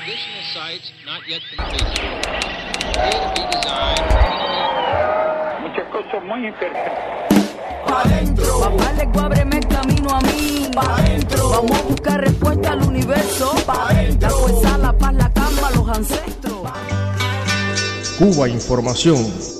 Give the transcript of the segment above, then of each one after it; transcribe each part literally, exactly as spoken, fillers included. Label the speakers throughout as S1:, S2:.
S1: Additional sites not yet completed. Appear to be designed.
S2: Muchas cosas muy interesantes.
S3: Pa' dentro.
S4: Papá le ábreme el camino a mí.
S3: Pa' dentro.
S4: Vamos a buscar respuesta al universo.
S3: Pa' dentro.
S4: La fuerza, la paz, la calma, los ancestros.
S5: Cuba Información.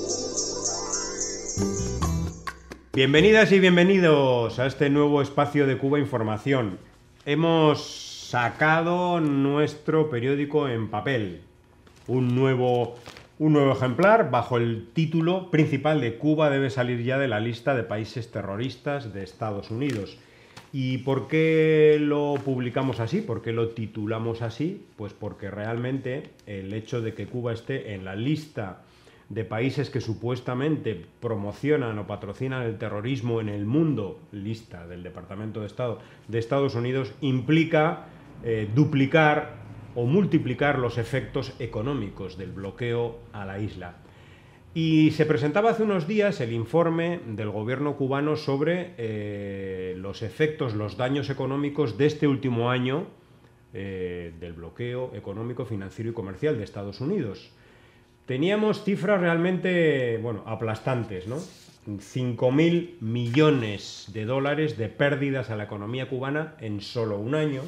S6: Bienvenidas y bienvenidos a este nuevo espacio de Cuba Información. Hemos sacado nuestro periódico en papel, un nuevo, un nuevo ejemplar bajo el título principal de Cuba debe salir ya de la lista de países terroristas de Estados Unidos. ¿Y por qué lo publicamos así? ¿Por qué lo titulamos así? Pues porque realmente el hecho de que Cuba esté en la lista de países que supuestamente promocionan o patrocinan el terrorismo en el mundo, lista del Departamento de Estado de Estados Unidos, implica eh, duplicar o multiplicar los efectos económicos del bloqueo a la isla. Y se presentaba hace unos días el informe del gobierno cubano sobre eh, los efectos, los daños económicos de este último año eh, del bloqueo económico, financiero y comercial de Estados Unidos. Teníamos cifras realmente, bueno, aplastantes, ¿no? cinco mil millones de dólares de pérdidas a la economía cubana en solo un año,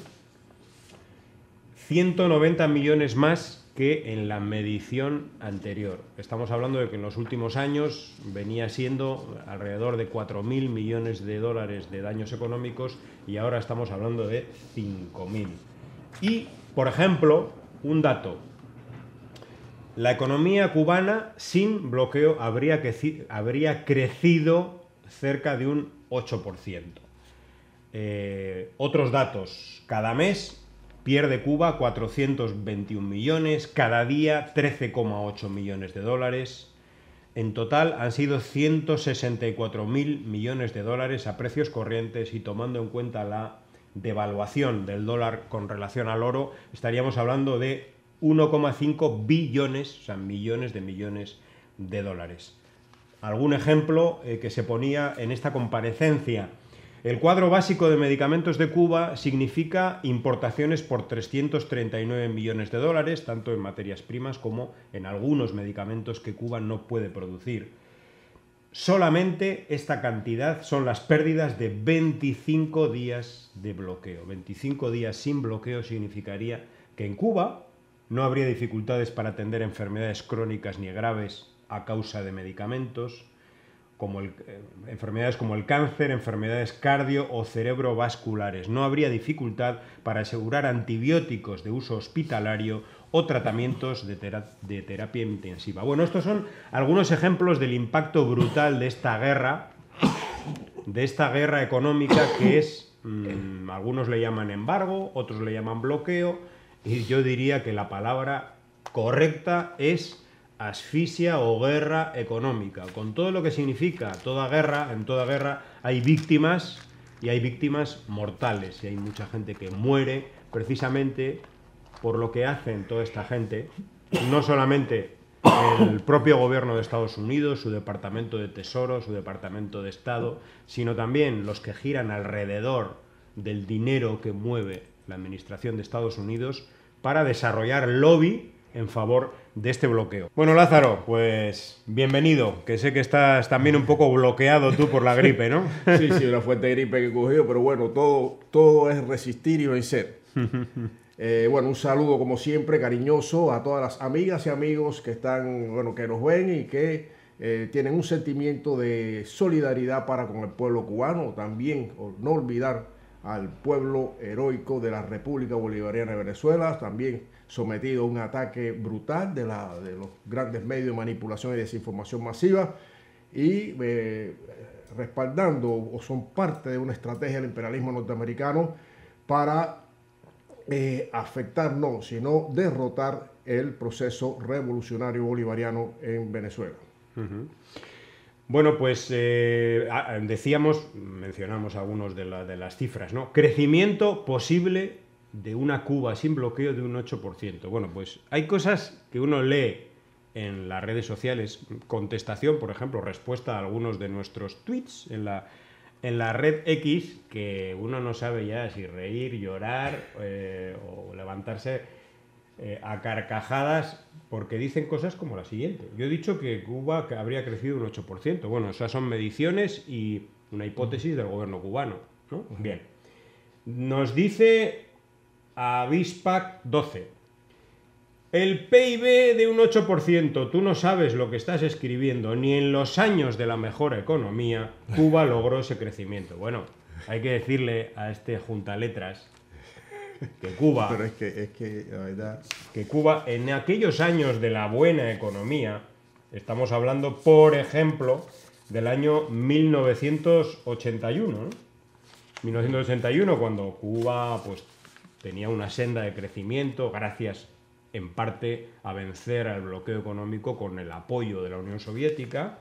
S6: ciento noventa millones más que en la medición anterior. Estamos hablando de que en los últimos años venía siendo alrededor de cuatro mil millones de dólares de daños económicos y ahora estamos hablando de cinco mil. Y, por ejemplo, un dato. La economía cubana sin bloqueo habría, creci- habría crecido cerca de un ocho por ciento. Eh, otros datos. Cada mes pierde Cuba cuatrocientos veintiún millones, cada día trece coma ocho millones de dólares. En total han sido ciento sesenta y cuatro mil millones de dólares a precios corrientes y tomando en cuenta la devaluación del dólar con relación al oro, estaríamos hablando de uno coma cinco billones, o sea, millones de millones de dólares. Algún ejemplo eh, que se ponía en esta comparecencia. El cuadro básico de medicamentos de Cuba significa importaciones por trescientos treinta y nueve millones de dólares, tanto en materias primas como en algunos medicamentos que Cuba no puede producir. Solamente esta cantidad son las pérdidas de veinticinco días de bloqueo. veinticinco días sin bloqueo significaría que en Cuba no habría dificultades para atender enfermedades crónicas ni graves a causa de medicamentos, como el, eh, enfermedades como el cáncer, enfermedades cardio o cerebrovasculares. No habría dificultad para asegurar antibióticos de uso hospitalario o tratamientos de, tera- de terapia intensiva. Bueno, estos son algunos ejemplos del impacto brutal de esta guerra, de esta guerra económica que es, mmm, algunos le llaman embargo, otros le llaman bloqueo, y yo diría que la palabra correcta es asfixia o guerra económica, con todo lo que significa toda guerra. En toda guerra hay víctimas y hay víctimas mortales y hay mucha gente que muere precisamente por lo que hacen toda esta gente, no solamente el propio gobierno de Estados Unidos, su departamento de Tesoro, su departamento de Estado, sino también los que giran alrededor del dinero que mueve la administración de Estados Unidos para desarrollar lobby en favor de este bloqueo. Bueno, Lázaro, pues bienvenido, que sé que estás también un poco bloqueado tú por la gripe, ¿no?
S5: Sí, sí, una fuerte gripe que he cogido, pero bueno, todo, todo es resistir y vencer. Eh, bueno, un saludo como siempre cariñoso a todas las amigas y amigos que están, bueno, que nos ven y que eh, tienen un sentimiento de solidaridad para con el pueblo cubano, también no olvidar al pueblo heroico de la República Bolivariana de Venezuela, también sometido a un ataque brutal de, la, de los grandes medios de manipulación y desinformación masiva y eh, respaldando o son parte de una estrategia del imperialismo norteamericano para eh, afectar, no, sino derrotar el proceso revolucionario bolivariano en Venezuela.
S6: Uh-huh. Bueno, pues eh, decíamos, mencionamos algunos de, la, de las cifras, ¿no? Crecimiento posible de una Cuba sin bloqueo de un ocho por ciento. Bueno, pues hay cosas que uno lee en las redes sociales, contestación, por ejemplo, respuesta a algunos de nuestros tweets en la, en la red X, que uno no sabe ya si reír, llorar eh, o levantarse eh, a carcajadas porque dicen cosas como la siguiente. Yo he dicho que Cuba que habría crecido un ocho por ciento. Bueno, esas son mediciones y una hipótesis del gobierno cubano, ¿no? Bien. Nos dice Avispac doce. El P I B de un ocho por ciento, tú no sabes lo que estás escribiendo, ni en los años de la mejor economía, Cuba logró ese crecimiento. Bueno, hay que decirle a este juntaletras que Cuba,
S5: Pero es que, es que la verdad...
S6: que Cuba en aquellos años de la buena economía, estamos hablando, por ejemplo, del año mil novecientos ochenta y uno, ¿no? mil novecientos ochenta y uno, cuando Cuba pues, tenía una senda de crecimiento gracias en parte a vencer al bloqueo económico con el apoyo de la Unión Soviética,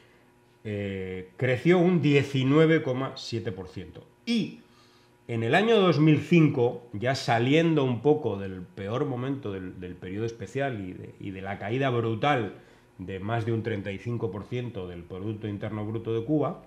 S6: eh, creció un diecinueve coma siete por ciento. Y en el año dos mil cinco, ya saliendo un poco del peor momento del, del periodo especial y de, y de la caída brutal de más de un treinta y cinco por ciento del Producto Interno Bruto de Cuba,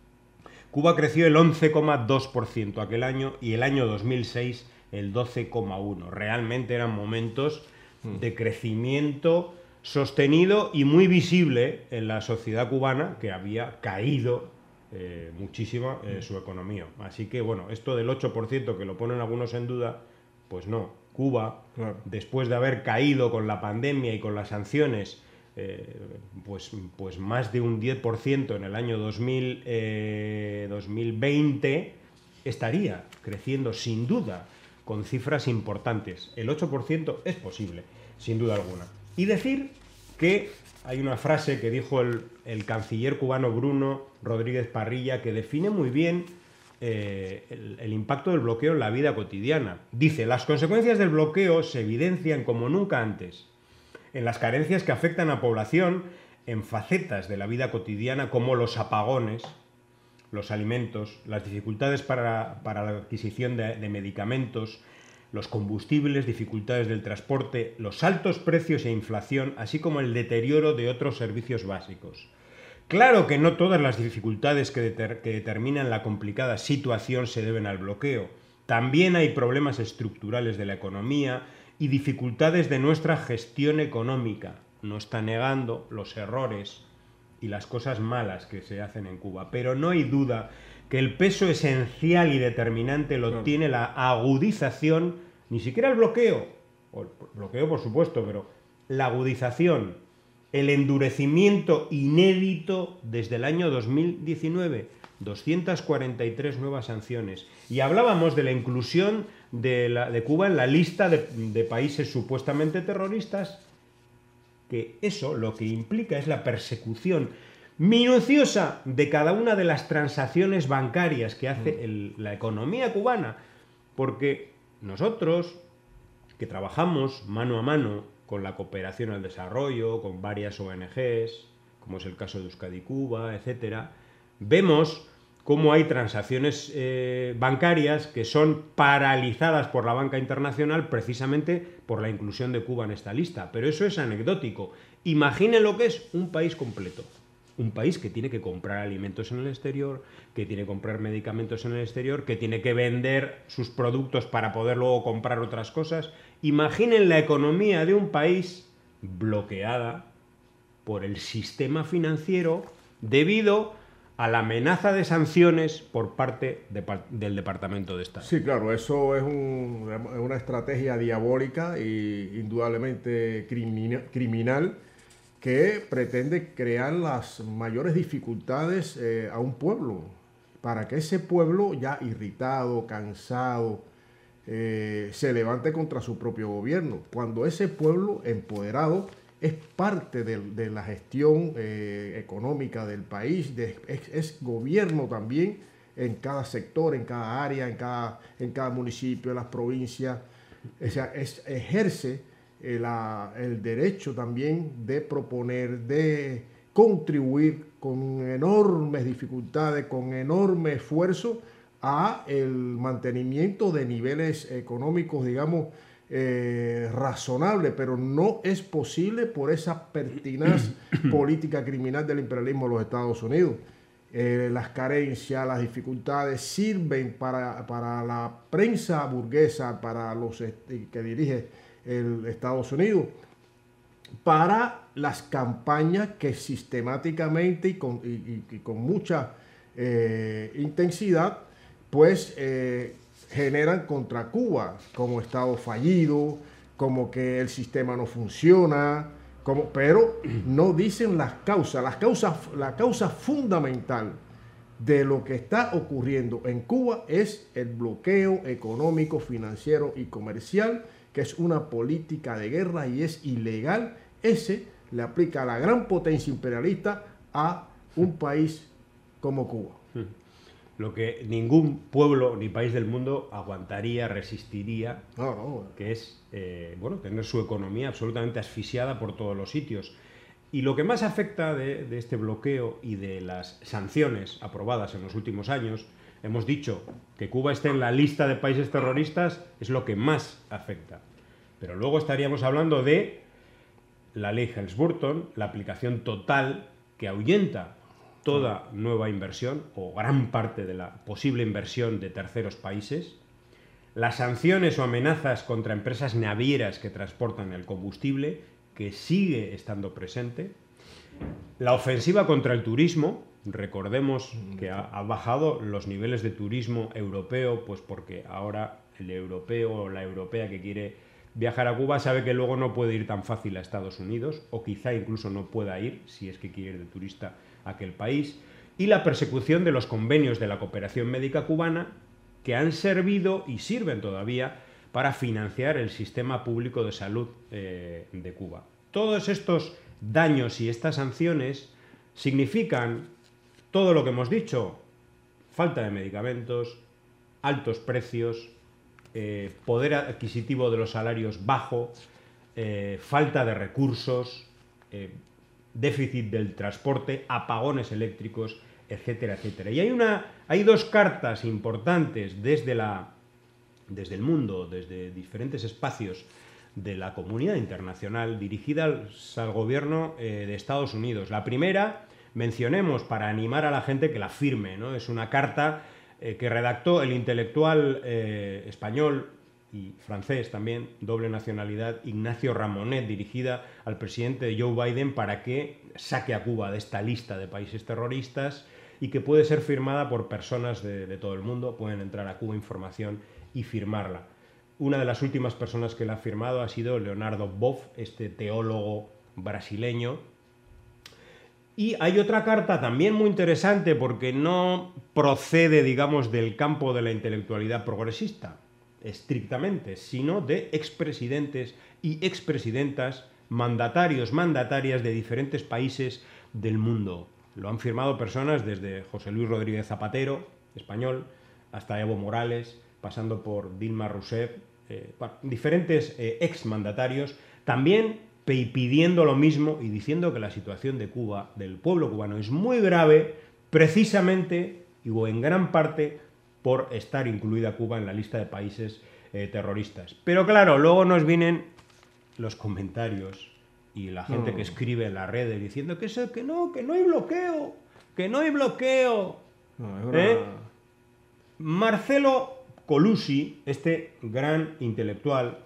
S6: Cuba creció el once coma dos por ciento aquel año y el año dos mil seis el doce coma uno por ciento. Realmente eran momentos de crecimiento sostenido y muy visible en la sociedad cubana, que había caído eh, muchísimo eh, su economía. Así que, bueno, esto del ocho por ciento que lo ponen algunos en duda, pues no. Cuba,
S5: Claro.
S6: después de haber caído con la pandemia y con las sanciones, eh, pues, pues más de un diez por ciento en el año dos mil, eh, dos mil veinte, estaría creciendo sin duda con cifras importantes. El ocho por ciento es posible, sin duda alguna. Y decir que hay una frase que dijo el, el canciller cubano Bruno Rodríguez Parrilla que define muy bien eh, el, el impacto del bloqueo en la vida cotidiana. Dice, las consecuencias del bloqueo se evidencian como nunca antes en las carencias que afectan a población en facetas de la vida cotidiana como los apagones, los alimentos, las dificultades para, para la adquisición de, de medicamentos, los combustibles, dificultades del transporte, los altos precios e inflación, así como el deterioro de otros servicios básicos. Claro que no todas las dificultades que, deter, que determinan la complicada situación se deben al bloqueo. También hay problemas estructurales de la economía y dificultades de nuestra gestión económica. No está negando los errores y las cosas malas que se hacen en Cuba, pero no hay duda que el peso esencial y determinante lo tiene la agudización, ni siquiera el bloqueo, o el bloqueo por supuesto, pero la agudización, el endurecimiento inédito desde el año dos mil diecinueve, doscientas cuarenta y tres nuevas sanciones. Y hablábamos de la inclusión de, la, de Cuba en la lista de, de países supuestamente terroristas, que eso lo que implica es la persecución minuciosa de cada una de las transacciones bancarias que hace el, la economía cubana, porque nosotros, que trabajamos mano a mano con la cooperación al desarrollo, con varias O N Ges, como es el caso de Euskadi Cuba, etcétera, vemos cómo hay transacciones eh, bancarias que son paralizadas por la banca internacional precisamente por la inclusión de Cuba en esta lista. Pero eso es anecdótico. Imaginen lo que es un país completo. Un país que tiene que comprar alimentos en el exterior, que tiene que comprar medicamentos en el exterior, que tiene que vender sus productos para poder luego comprar otras cosas. Imaginen la economía de un país bloqueada por el sistema financiero debido a la amenaza de sanciones por parte de, del Departamento de Estado.
S5: Sí, claro, eso es un, una estrategia diabólica e indudablemente crimina, criminal que pretende crear las mayores dificultades eh, a un pueblo, para que ese pueblo ya irritado, cansado, eh, se levante contra su propio gobierno, cuando ese pueblo empoderado es parte de, de la gestión eh, económica del país, de, es, es gobierno también en cada sector, en cada área, en cada, en cada municipio, en las provincias. O sea, es, ejerce eh, la, el derecho también de proponer, de contribuir con enormes dificultades, con enorme esfuerzo a el mantenimiento de niveles económicos, digamos, Eh, razonable, pero no es posible por esa pertinaz política criminal del imperialismo de los Estados Unidos. Eh, las carencias, las dificultades sirven para, para la prensa burguesa, para los este, que dirige el Estados Unidos, para las campañas que sistemáticamente y con, y, y, y con mucha eh, intensidad pues eh, generan contra Cuba, como Estado fallido, como que el sistema no funciona, como, pero no dicen las causas, las causas, la causa fundamental de lo que está ocurriendo en Cuba es el bloqueo económico, financiero y comercial, que es una política de guerra y es ilegal. Ese le aplica a la gran potencia imperialista a un país como Cuba.
S6: Lo que ningún pueblo ni país del mundo aguantaría, resistiría,
S5: No, no.
S6: que es eh, bueno, tener su economía absolutamente asfixiada por todos los sitios. Y lo que más afecta de, de este bloqueo y de las sanciones aprobadas en los últimos años, hemos dicho que Cuba esté en la lista de países terroristas, es lo que más afecta. Pero luego estaríamos hablando de la ley Helms-Burton, la aplicación total que ahuyenta toda nueva inversión o gran parte de la posible inversión de terceros países, las sanciones o amenazas contra empresas navieras que transportan el combustible, que sigue estando presente, la ofensiva contra el turismo. Recordemos que ha, ha bajado los niveles de turismo europeo, pues porque ahora el europeo o la europea que quiere viajar a Cuba sabe que luego no puede ir tan fácil a Estados Unidos, o quizá incluso no pueda ir, si es que quiere ir de turista a aquel país, y la persecución de los convenios de la cooperación médica cubana, que han servido y sirven todavía para financiar el sistema público de salud eh, de Cuba. Todos estos daños y estas sanciones significan todo lo que hemos dicho: falta de medicamentos, altos precios, eh, poder adquisitivo de los salarios bajo, eh, falta de recursos, eh, déficit del transporte, apagones eléctricos, etcétera, etcétera. Y hay, una, hay dos cartas importantes desde, la, desde el mundo, desde diferentes espacios de la comunidad internacional, dirigidas al gobierno eh, de Estados Unidos. La primera, mencionemos para animar a la gente que la firme, ¿no? Es una carta eh, que redactó el intelectual eh, español y francés también, doble nacionalidad, Ignacio Ramonet, dirigida al presidente Joe Biden para que saque a Cuba de esta lista de países terroristas, y que puede ser firmada por personas de, de todo el mundo. Pueden entrar a Cuba Información y firmarla. Una de las últimas personas que la ha firmado ha sido Leonardo Boff, este teólogo brasileño. Y hay otra carta también muy interesante, porque no procede, digamos, del campo de la intelectualidad progresista estrictamente, sino de expresidentes y expresidentas, mandatarios, mandatarias de diferentes países del mundo. Lo han firmado personas desde José Luis Rodríguez Zapatero, español, hasta Evo Morales, pasando por Dilma Rousseff, eh, diferentes eh, exmandatarios, también pidiendo lo mismo y diciendo que la situación de Cuba, del pueblo cubano, es muy grave, precisamente, y o en gran parte, por estar incluida Cuba en la lista de países eh, terroristas. Pero claro, luego nos vienen los comentarios y la gente
S5: no.
S6: que escribe en las redes diciendo que, eso, que no, que no hay bloqueo, que no hay bloqueo.
S5: No, es una...
S6: ¿Eh? Marcelo Colucci, este gran intelectual,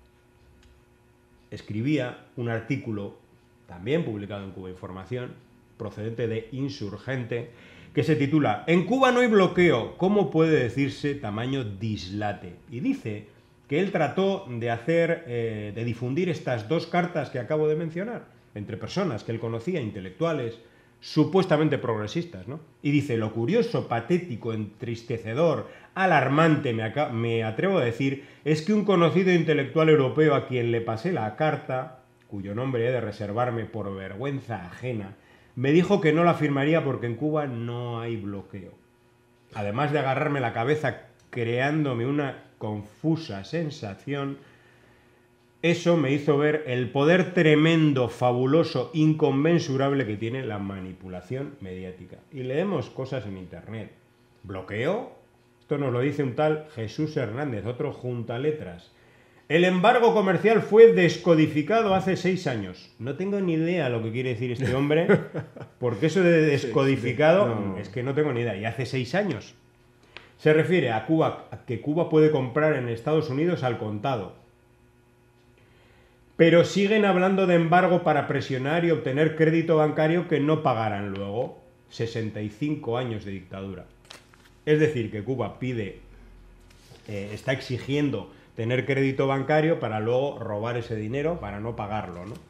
S6: escribía un artículo, también publicado en Cuba Información, procedente de Insurgente, que se titula «En Cuba no hay bloqueo, ¿cómo puede decirse tamaño dislate?». Y dice que él trató de hacer, eh, de difundir estas dos cartas que acabo de mencionar, entre personas que él conocía, intelectuales, supuestamente progresistas, ¿no? Y dice: «Lo curioso, patético, entristecedor, alarmante, me, me atrevo a decir, es que un conocido intelectual europeo a quien le pasé la carta, cuyo nombre he de reservarme por vergüenza ajena, me dijo que no la firmaría porque en Cuba no hay bloqueo. Además de agarrarme la cabeza creándome una confusa sensación, eso me hizo ver el poder tremendo, fabuloso, inconmensurable que tiene la manipulación mediática». Y leemos cosas en internet. ¿Bloqueo? Esto nos lo dice un tal Jesús Hernández, otro juntaletras. El embargo comercial fue descodificado hace seis años. No tengo ni idea lo que quiere decir este hombre, porque eso de descodificado
S5: sí, sí. No.
S6: es que no tengo ni idea. Y hace seis años. Se refiere a Cuba, a que Cuba puede comprar en Estados Unidos al contado. pero siguen hablando de embargo para presionar y obtener crédito bancario que no pagarán luego. sesenta y cinco años de dictadura. Es decir, que Cuba pide, eh, está exigiendo tener crédito bancario para luego robar ese dinero, para no pagarlo, ¿no?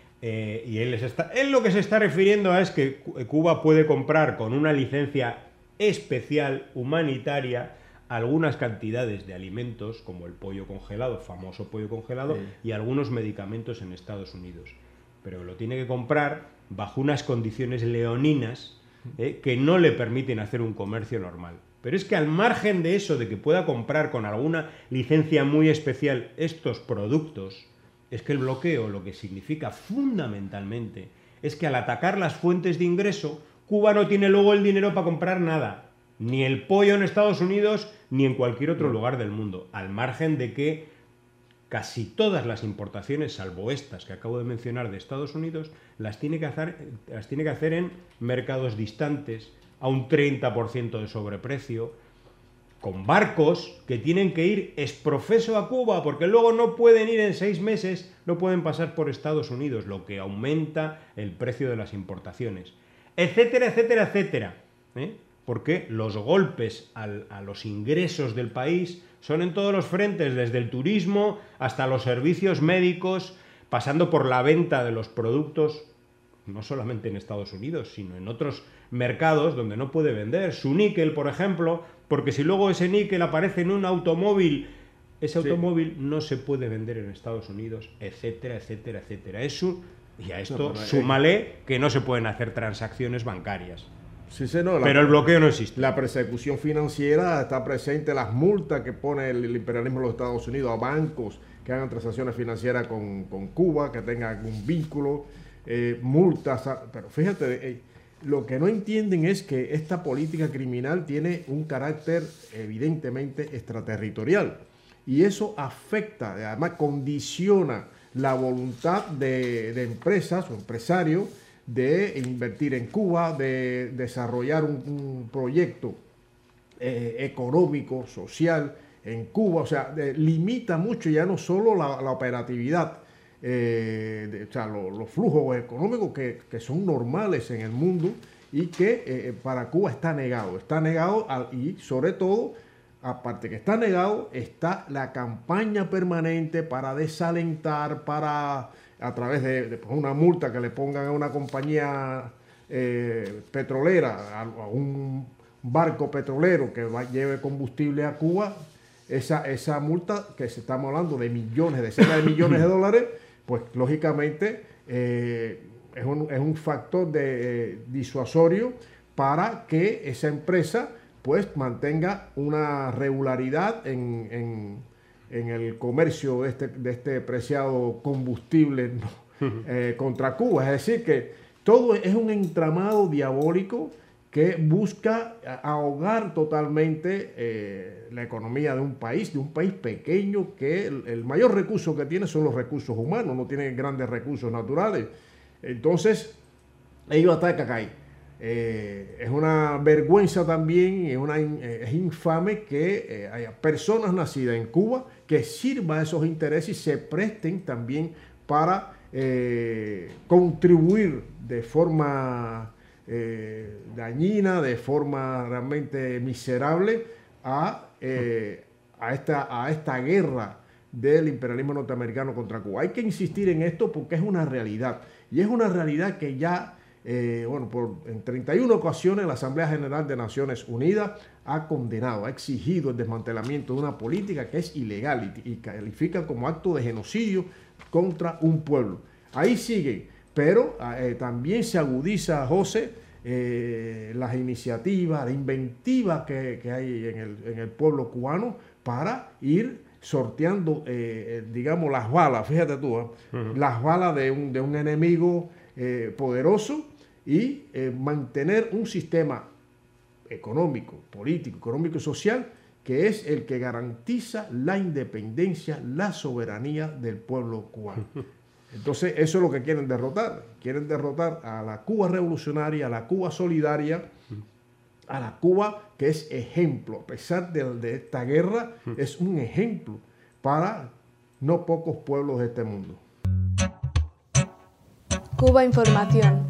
S6: Eh, y él, les está, él lo que se está refiriendo a es que Cuba puede comprar con una licencia especial, humanitaria, algunas cantidades de alimentos, como el pollo congelado, famoso pollo congelado, sí, y algunos medicamentos en Estados Unidos. Pero lo tiene que comprar bajo unas condiciones leoninas eh, que no le permiten hacer un comercio normal. Pero es que al margen de eso, de que pueda comprar con alguna licencia muy especial estos productos, es que el bloqueo lo que significa fundamentalmente es que al atacar las fuentes de ingreso, Cuba no tiene luego el dinero para comprar nada, ni el pollo en Estados Unidos, ni en cualquier otro lugar del mundo, al margen de que casi todas las importaciones, salvo estas que acabo de mencionar de Estados Unidos, las tiene que hacer, las tiene que hacer en mercados distantes, a un treinta por ciento de sobreprecio, con barcos que tienen que ir exprofeso a Cuba, porque luego no pueden ir en seis meses, no pueden pasar por Estados Unidos, lo que aumenta el precio de las importaciones, etcétera, etcétera, etcétera, ¿eh? Porque los golpes al, a los ingresos del país son en todos los frentes, desde el turismo hasta los servicios médicos, pasando por la venta de los productos, no solamente en Estados Unidos, sino en otros mercados donde no puede vender su níquel, por ejemplo, porque si luego ese níquel aparece en un automóvil, ese sí. automóvil no se puede vender en Estados Unidos, etcétera, etcétera, etcétera. Eso, y a esto no, súmale que no se pueden hacer transacciones bancarias.
S5: Sí, sí, no, la,
S6: pero el bloqueo no existe.
S5: La persecución financiera está presente, las multas que pone el, el imperialismo de los Estados Unidos a bancos que hagan transacciones financieras con, con Cuba, que tengan algún vínculo, eh, multas, pero fíjate, eh, lo que no entienden es que esta política criminal tiene un carácter evidentemente extraterritorial y eso afecta, además condiciona la voluntad de, de empresas o empresarios de invertir en Cuba, de desarrollar un, un proyecto eh, económico, social en Cuba, o sea, de, limita mucho ya no solo la, la operatividad, eh, de, o sea, lo, los flujos económicos que, que son normales en el mundo y que eh, para Cuba está negado, está negado a, y sobre todo, aparte que está negado, está la campaña permanente para desalentar, para a través de, de una multa que le pongan a una compañía eh, petrolera, a, a un barco petrolero que va, lleve combustible a Cuba, esa, esa multa que se estamos hablando de millones, decenas de millones de dólares, pues lógicamente eh, es, un, es un factor de, eh, disuasorio para que esa empresa pues mantenga una regularidad en, en en el comercio de este, de este preciado combustible eh, contra Cuba. Es decir, que todo es un entramado diabólico que busca ahogar totalmente eh, la economía de un país, de un país pequeño que el, el mayor recurso que tiene son los recursos humanos, no tiene grandes recursos naturales. Entonces, ellos atacan ahí. Eh, es una vergüenza también, es, una, eh, es infame que eh, haya personas nacidas en Cuba que sirvan a esos intereses y se presten también para eh, contribuir de forma eh, dañina, de forma realmente miserable a, eh, a, esta, a esta guerra del imperialismo norteamericano contra Cuba. Hay que insistir en esto porque es una realidad y es una realidad que ya Eh, bueno, por, en treinta y una ocasiones la Asamblea General de Naciones Unidas ha condenado, ha exigido el desmantelamiento de una política que es ilegal y, y califica como acto de genocidio contra un pueblo. Ahí sigue, pero eh, también se agudiza, José, eh, las iniciativas, la inventiva que, que hay en el, en el pueblo cubano para ir sorteando, eh, digamos, las balas, fíjate tú, ¿eh? Uh-huh. las balas de un, de un enemigo eh, poderoso, y eh, mantener un sistema económico, político, económico y social que es el que garantiza la independencia, la soberanía del pueblo cubano. Entonces, eso es lo que quieren derrotar. Quieren derrotar a la Cuba revolucionaria, a la Cuba solidaria, a la Cuba que es ejemplo. A pesar de, de esta guerra, es un ejemplo para no pocos pueblos de este mundo.
S3: Cuba Información.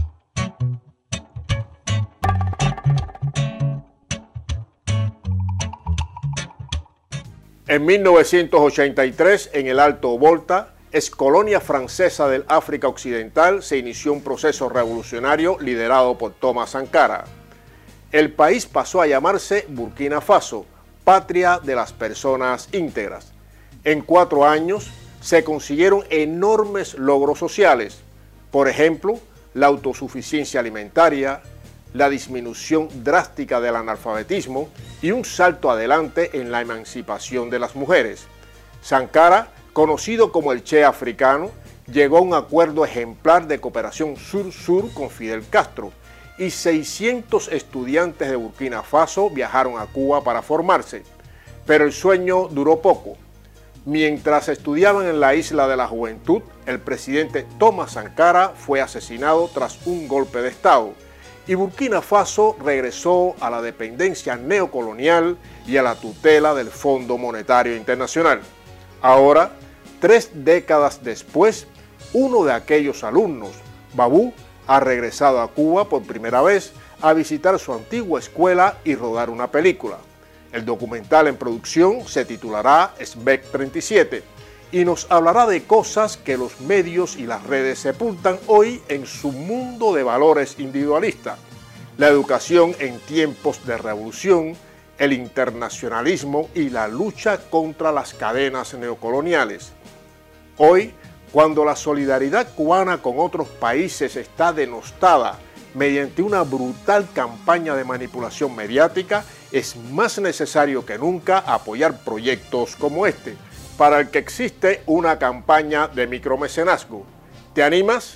S5: En mil novecientos ochenta y tres, en el Alto Volta, ex colonia francesa del África Occidental, se inició un proceso revolucionario liderado por Thomas Sankara. El país pasó a llamarse Burkina Faso, patria de las personas íntegras. En cuatro años se consiguieron enormes logros sociales, por ejemplo, la autosuficiencia alimentaria, la disminución drástica del analfabetismo y un salto adelante en la emancipación de las mujeres. Sankara, conocido como el Che africano, llegó a un acuerdo ejemplar de cooperación sur-sur con Fidel Castro y seiscientos estudiantes de Burkina Faso viajaron a Cuba para formarse. Pero el sueño duró poco. Mientras estudiaban en la Isla de la Juventud, el presidente Thomas Sankara fue asesinado tras un golpe de Estado y Burkina Faso regresó a la dependencia neocolonial y a la tutela del Fondo Monetario Internacional. Ahora, tres décadas después, uno de aquellos alumnos, Babú, ha regresado a Cuba por primera vez a visitar su antigua escuela y rodar una película. El documental en producción se titulará SMEC treinta y siete y nos hablará de cosas que los medios y las redes sepultan hoy en su mundo de valores individualistas: la educación en tiempos de revolución, el internacionalismo y la lucha contra las cadenas neocoloniales. Hoy, cuando la solidaridad cubana con otros países está denostada mediante una brutal campaña de manipulación mediática, es más necesario que nunca apoyar proyectos como este, para el que existe una campaña de micromecenazgo. ¿Te animas?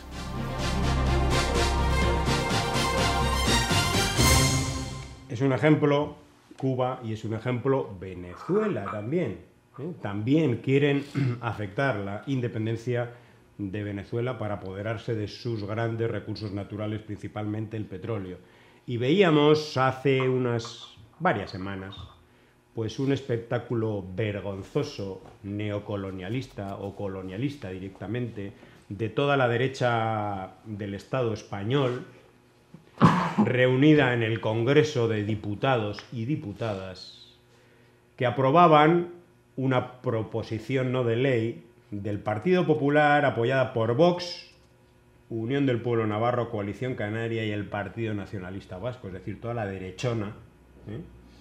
S6: Es un ejemplo Cuba y es un ejemplo Venezuela también. ¿eh? También quieren afectar la independencia de Venezuela para apoderarse de sus grandes recursos naturales, principalmente el petróleo. Y veíamos hace unas varias semanas pues un espectáculo vergonzoso, neocolonialista o colonialista directamente, de toda la derecha del Estado español, reunida en el Congreso de Diputados y Diputadas, que aprobaban una proposición no de ley del Partido Popular apoyada por Vox, Unión del Pueblo Navarro, Coalición Canaria y el Partido Nacionalista Vasco, es decir, toda la derechona, ¿eh?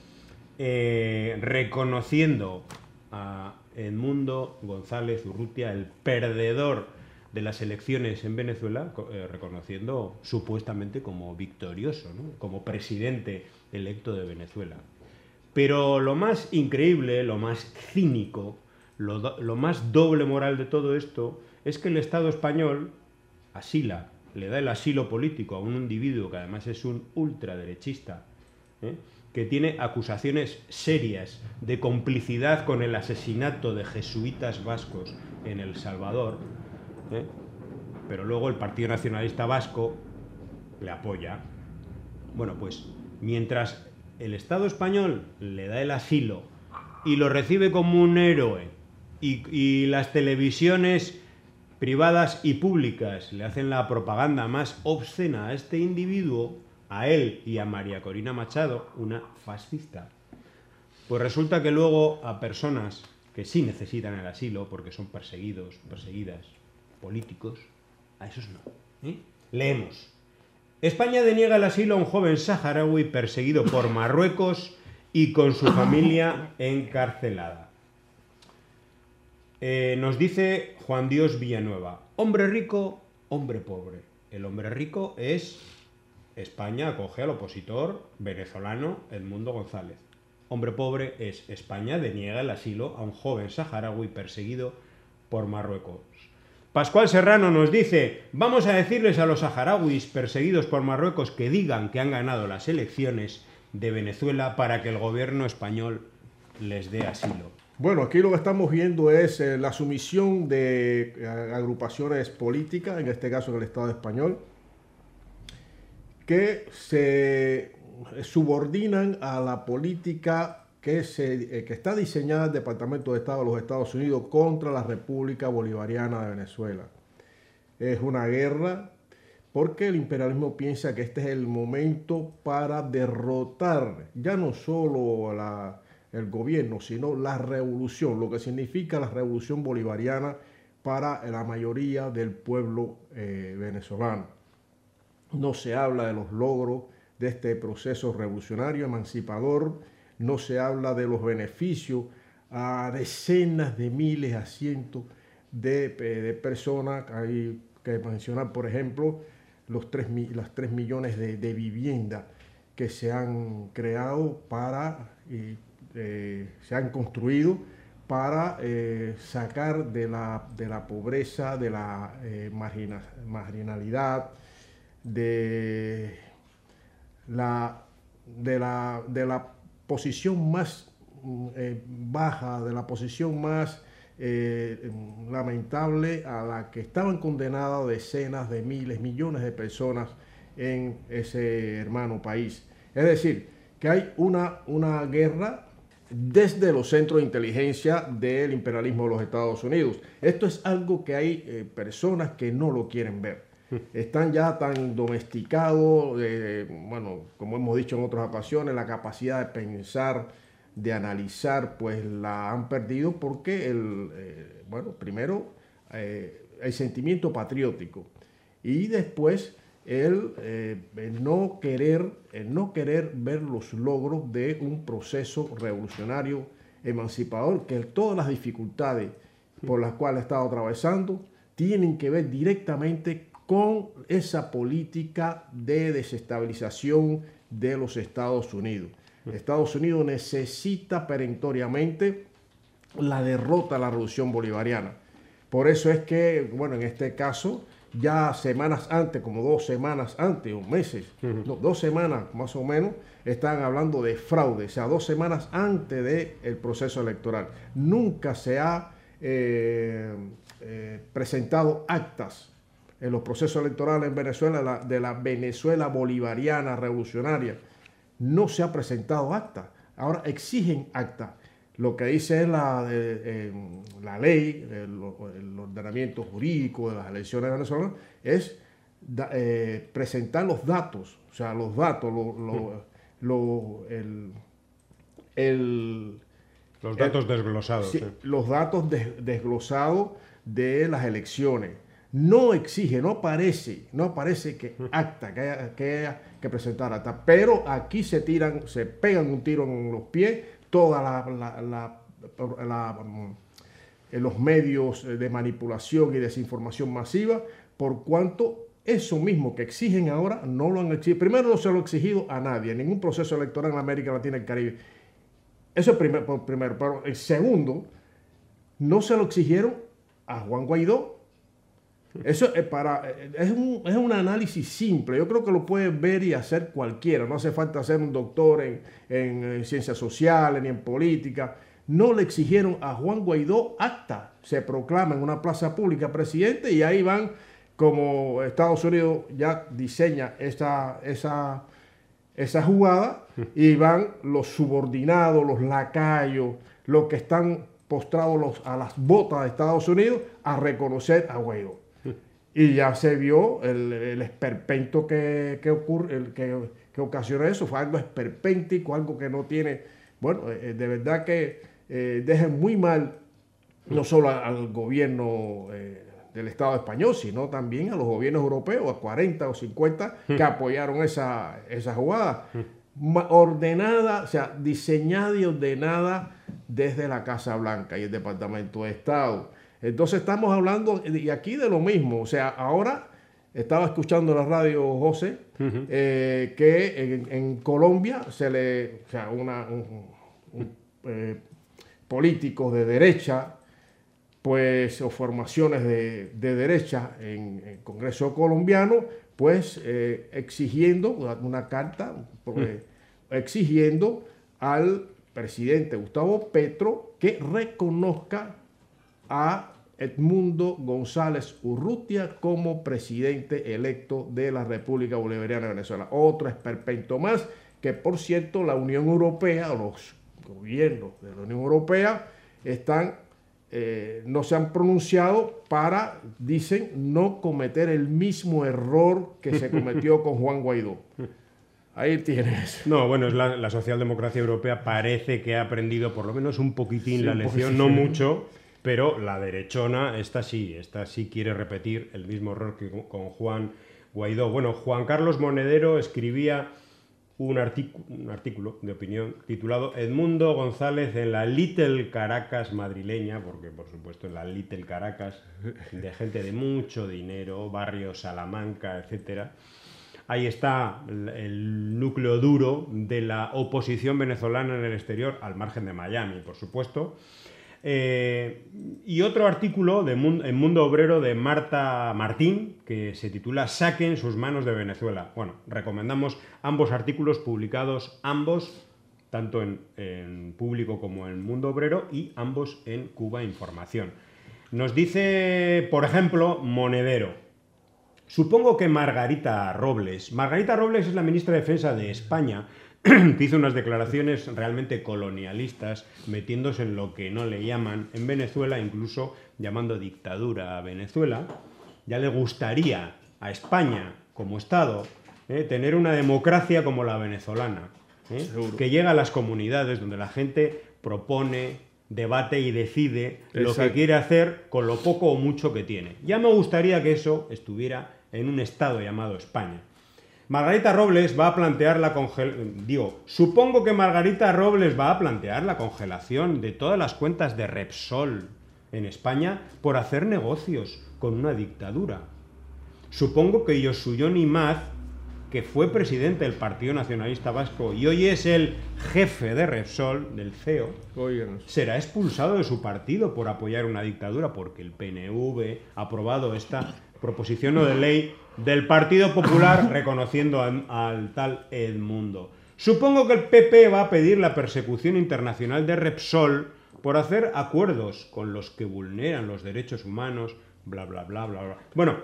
S6: Eh, reconociendo a Edmundo González Urrutia, el perdedor de las elecciones en Venezuela, eh, reconociendo supuestamente como victorioso, ¿no? Como presidente electo de Venezuela. Pero lo más increíble, lo más cínico, lo, do, lo más doble moral de todo esto es que el Estado español asila, le da el asilo político a un individuo que además es un ultraderechista, ¿eh? que tiene acusaciones serias de complicidad con el asesinato de jesuitas vascos en El Salvador, ¿eh? pero luego el Partido Nacionalista Vasco le apoya. Bueno, pues mientras el Estado español le da el asilo y lo recibe como un héroe y, y las televisiones privadas y públicas le hacen la propaganda más obscena a este individuo, a él y a María Corina Machado, una fascista, pues resulta que luego a personas que sí necesitan el asilo porque son perseguidos, perseguidas, políticos, a esos no. ¿eh? Leemos. España deniega el asilo a un joven saharaui perseguido por Marruecos y con su familia encarcelada. Eh, nos dice Juan Dios Villanueva, hombre rico, hombre pobre. El hombre rico es España acoge al opositor venezolano Edmundo González. Hombre pobre es España deniega el asilo a un joven saharaui perseguido por Marruecos. Pascual Serrano nos dice, vamos a decirles a los saharauis perseguidos por Marruecos que digan que han ganado las elecciones de Venezuela para que el gobierno español les dé asilo.
S5: Bueno, aquí lo que estamos viendo es eh, la sumisión de eh, agrupaciones políticas, en este caso en el Estado español, que se subordinan a la política que, se, eh, que está diseñada el Departamento de Estado de los Estados Unidos contra la República Bolivariana de Venezuela. es una guerra, porque el imperialismo piensa que este es el momento para derrotar ya no solo la, el gobierno, sino la revolución, lo que significa la revolución bolivariana para la mayoría del pueblo eh, venezolano. No se habla de los logros de este proceso revolucionario emancipador, no se habla de los beneficios a decenas de miles, a cientos de, de personas. Hay que mencionar, por ejemplo, los tres, las tres millones de, de viviendas que se han creado para, y, eh, se han construido para eh, sacar de la, de la pobreza, de la eh, margina, marginalidad, de la, de la, de la posición más eh, baja, de la posición más eh, lamentable a la que estaban condenadas decenas de miles, millones de personas en ese hermano país. Es decir, que hay una, una guerra desde los centros de inteligencia del imperialismo de los Estados Unidos. Esto es algo que hay eh, personas que no lo quieren ver. Están ya tan domesticados, eh, bueno, como hemos dicho en otras ocasiones, la capacidad de pensar, de analizar, pues la han perdido porque, el, eh, bueno, primero eh, el sentimiento patriótico y después el, eh, el, no querer, el no querer ver los logros de un proceso revolucionario emancipador, que todas las dificultades por las cuales ha estado atravesando tienen que ver directamente con esa política de desestabilización de los Estados Unidos. Estados Unidos necesita perentoriamente la derrota de la revolución bolivariana. Por eso es que, bueno, en este caso, ya semanas antes, como dos semanas antes, o meses, uh-huh. no, dos semanas más o menos, están hablando de fraude, o sea, dos semanas antes del proceso electoral. Nunca se ha eh, eh, presentado actas en los procesos electorales en Venezuela, la, de la Venezuela bolivariana revolucionaria. No se ha presentado acta. Ahora exigen acta. Lo que dice es la, eh, eh, la ley, el, el ordenamiento jurídico de las elecciones venezolanas, es da, eh, presentar los datos, o sea, los datos, lo, lo, lo, el, el,
S6: los datos el, desglosados.
S5: Sí,
S6: sí.
S5: Los datos des, desglosados de las elecciones. No exige, no aparece, no aparece que acta, que haya que, haya que presentar acta, pero aquí se tiran, se pegan un tiro en los pies toda la, la, la, la, la en los medios de manipulación y desinformación masiva, por cuanto eso mismo que exigen ahora no lo han exigido. Primero, no se lo ha exigido a nadie, en ningún proceso electoral en América Latina y el Caribe. Eso es primer, por primero. Pero el segundo, no se lo exigieron a Juan Guaidó. Eso es, para, es, un, es un análisis simple. Yo creo que lo puede ver y hacer cualquiera. No hace falta ser un doctor en, en, en ciencias sociales ni en política. No le exigieron a Juan Guaidó acta. Se proclama en una plaza pública presidente y ahí van, como Estados Unidos ya diseña esa, esa, esa jugada, y van los subordinados, los lacayos, los que están postrados los, a las botas de Estados Unidos a reconocer a Guaidó. Y ya se vio el, el esperpento que, que, ocurre, el, que, que ocasiona eso. Fue algo esperpéntico, algo que no tiene... Bueno, eh, de verdad que eh, dejen muy mal no solo al gobierno eh, del Estado español, sino también a los gobiernos europeos, a cuarenta o cincuenta, que apoyaron esa, esa jugada. Ordenada, o sea, diseñada y ordenada desde la Casa Blanca y el Departamento de Estado. Entonces estamos hablando, y aquí de lo mismo, o sea, ahora estaba escuchando la radio, José, uh-huh. eh, que en, en Colombia se le, o sea, una, un, un, eh, políticos de derecha, pues, o formaciones de, de derecha en el Congreso colombiano, pues, eh, exigiendo una, una carta, eh, uh-huh. exigiendo al presidente Gustavo Petro que reconozca a Edmundo González Urrutia como presidente electo de la República Bolivariana de Venezuela. Otro esperpento más que, por cierto, la Unión Europea, los gobiernos de la Unión Europea están eh, no se han pronunciado para, dicen, no cometer el mismo error que se cometió con Juan Guaidó. Ahí tienes.
S6: No, bueno, es la, la socialdemocracia europea parece que ha aprendido por lo menos un poquitín
S5: Sí,
S6: la
S5: un
S6: lección,
S5: poquitín.
S6: no mucho, pero la derechona, esta sí, esta sí quiere repetir el mismo error que con- con Juan Guaidó. Bueno, Juan Carlos Monedero escribía un, artículo, un artículo de opinión titulado Edmundo González en la Little Caracas madrileña, porque por supuesto en la Little Caracas, de gente de mucho dinero, barrio Salamanca, etcétera. Ahí está el, el núcleo duro de la oposición venezolana en el exterior, al margen de Miami, por supuesto. Eh, y otro artículo de Mundo, en Mundo Obrero de Marta Martín, que se titula Saquen sus manos de Venezuela. Bueno, recomendamos ambos artículos publicados, ambos, tanto en, en Público como en Mundo Obrero, y ambos en Cuba Información. Nos dice, por ejemplo, Monedero. Supongo que Margarita Robles, Margarita Robles es la ministra de Defensa de España, que hizo unas declaraciones realmente colonialistas, metiéndose en lo que no le llaman en Venezuela, incluso llamando dictadura a Venezuela. Ya le gustaría a España, como Estado, eh, tener una democracia como la venezolana, eh,
S5: Seguro.
S6: que llega a las comunidades donde la gente propone, debate y decide lo que
S5: Exacto.
S6: quiere hacer con lo poco o mucho que tiene. Ya me gustaría que eso estuviera en un Estado llamado España. Margarita Robles va a plantear la congelación, digo, supongo que Margarita Robles va a plantear la congelación de todas las cuentas de Repsol en España por hacer negocios con una dictadura. Supongo que Yosuyon Imaz, que fue presidente del Partido Nacionalista Vasco y hoy es el jefe de Repsol, del C E O,
S5: Oigan,
S6: será expulsado de su partido por apoyar una dictadura, porque el P N V ha aprobado esta proposición no de ley del Partido Popular reconociendo al, al tal Edmundo. Supongo que el P P va a pedir la persecución internacional de Repsol por hacer acuerdos con los que vulneran los derechos humanos, bla, bla, bla, bla, bla. Bueno,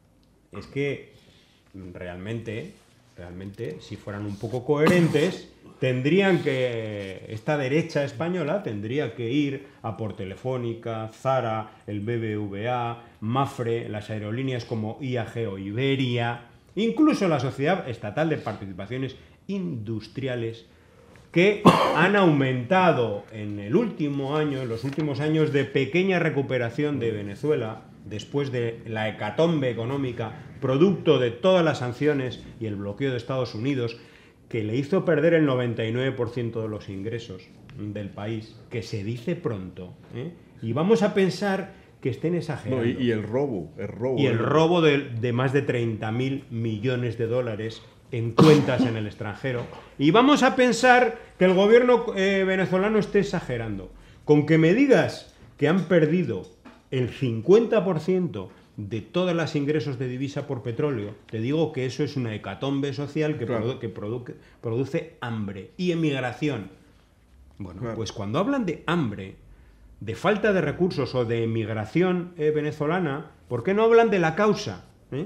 S6: es que realmente, realmente, si fueran un poco coherentes, tendrían que, esta derecha española tendría que ir a por Telefónica, Zara, el B B V A, Mafre, las aerolíneas como I A G o Iberia, incluso la Sociedad Estatal de Participaciones Industriales, que han aumentado en el último año, en los últimos años de pequeña recuperación de Venezuela, después de la hecatombe económica, producto de todas las sanciones y el bloqueo de Estados Unidos, que le hizo perder el noventa y nueve por ciento de los ingresos del país, que se dice pronto, ¿eh? Y vamos a pensar que estén exagerando.
S5: no, y, y el robo, el robo.
S6: Y el robo de, de más de treinta mil millones de dólares en cuentas en el extranjero. Y vamos a pensar que el gobierno eh, venezolano esté exagerando. Con que me digas que han perdido el cincuenta por ciento de todos los ingresos de divisa por petróleo, te digo que eso es una hecatombe social que,
S5: Claro.
S6: produ- que produ- produce hambre y emigración. Bueno,
S5: Claro.
S6: pues cuando hablan de hambre, de falta de recursos o de emigración eh, venezolana, ¿por qué no hablan de la causa? ¿Eh?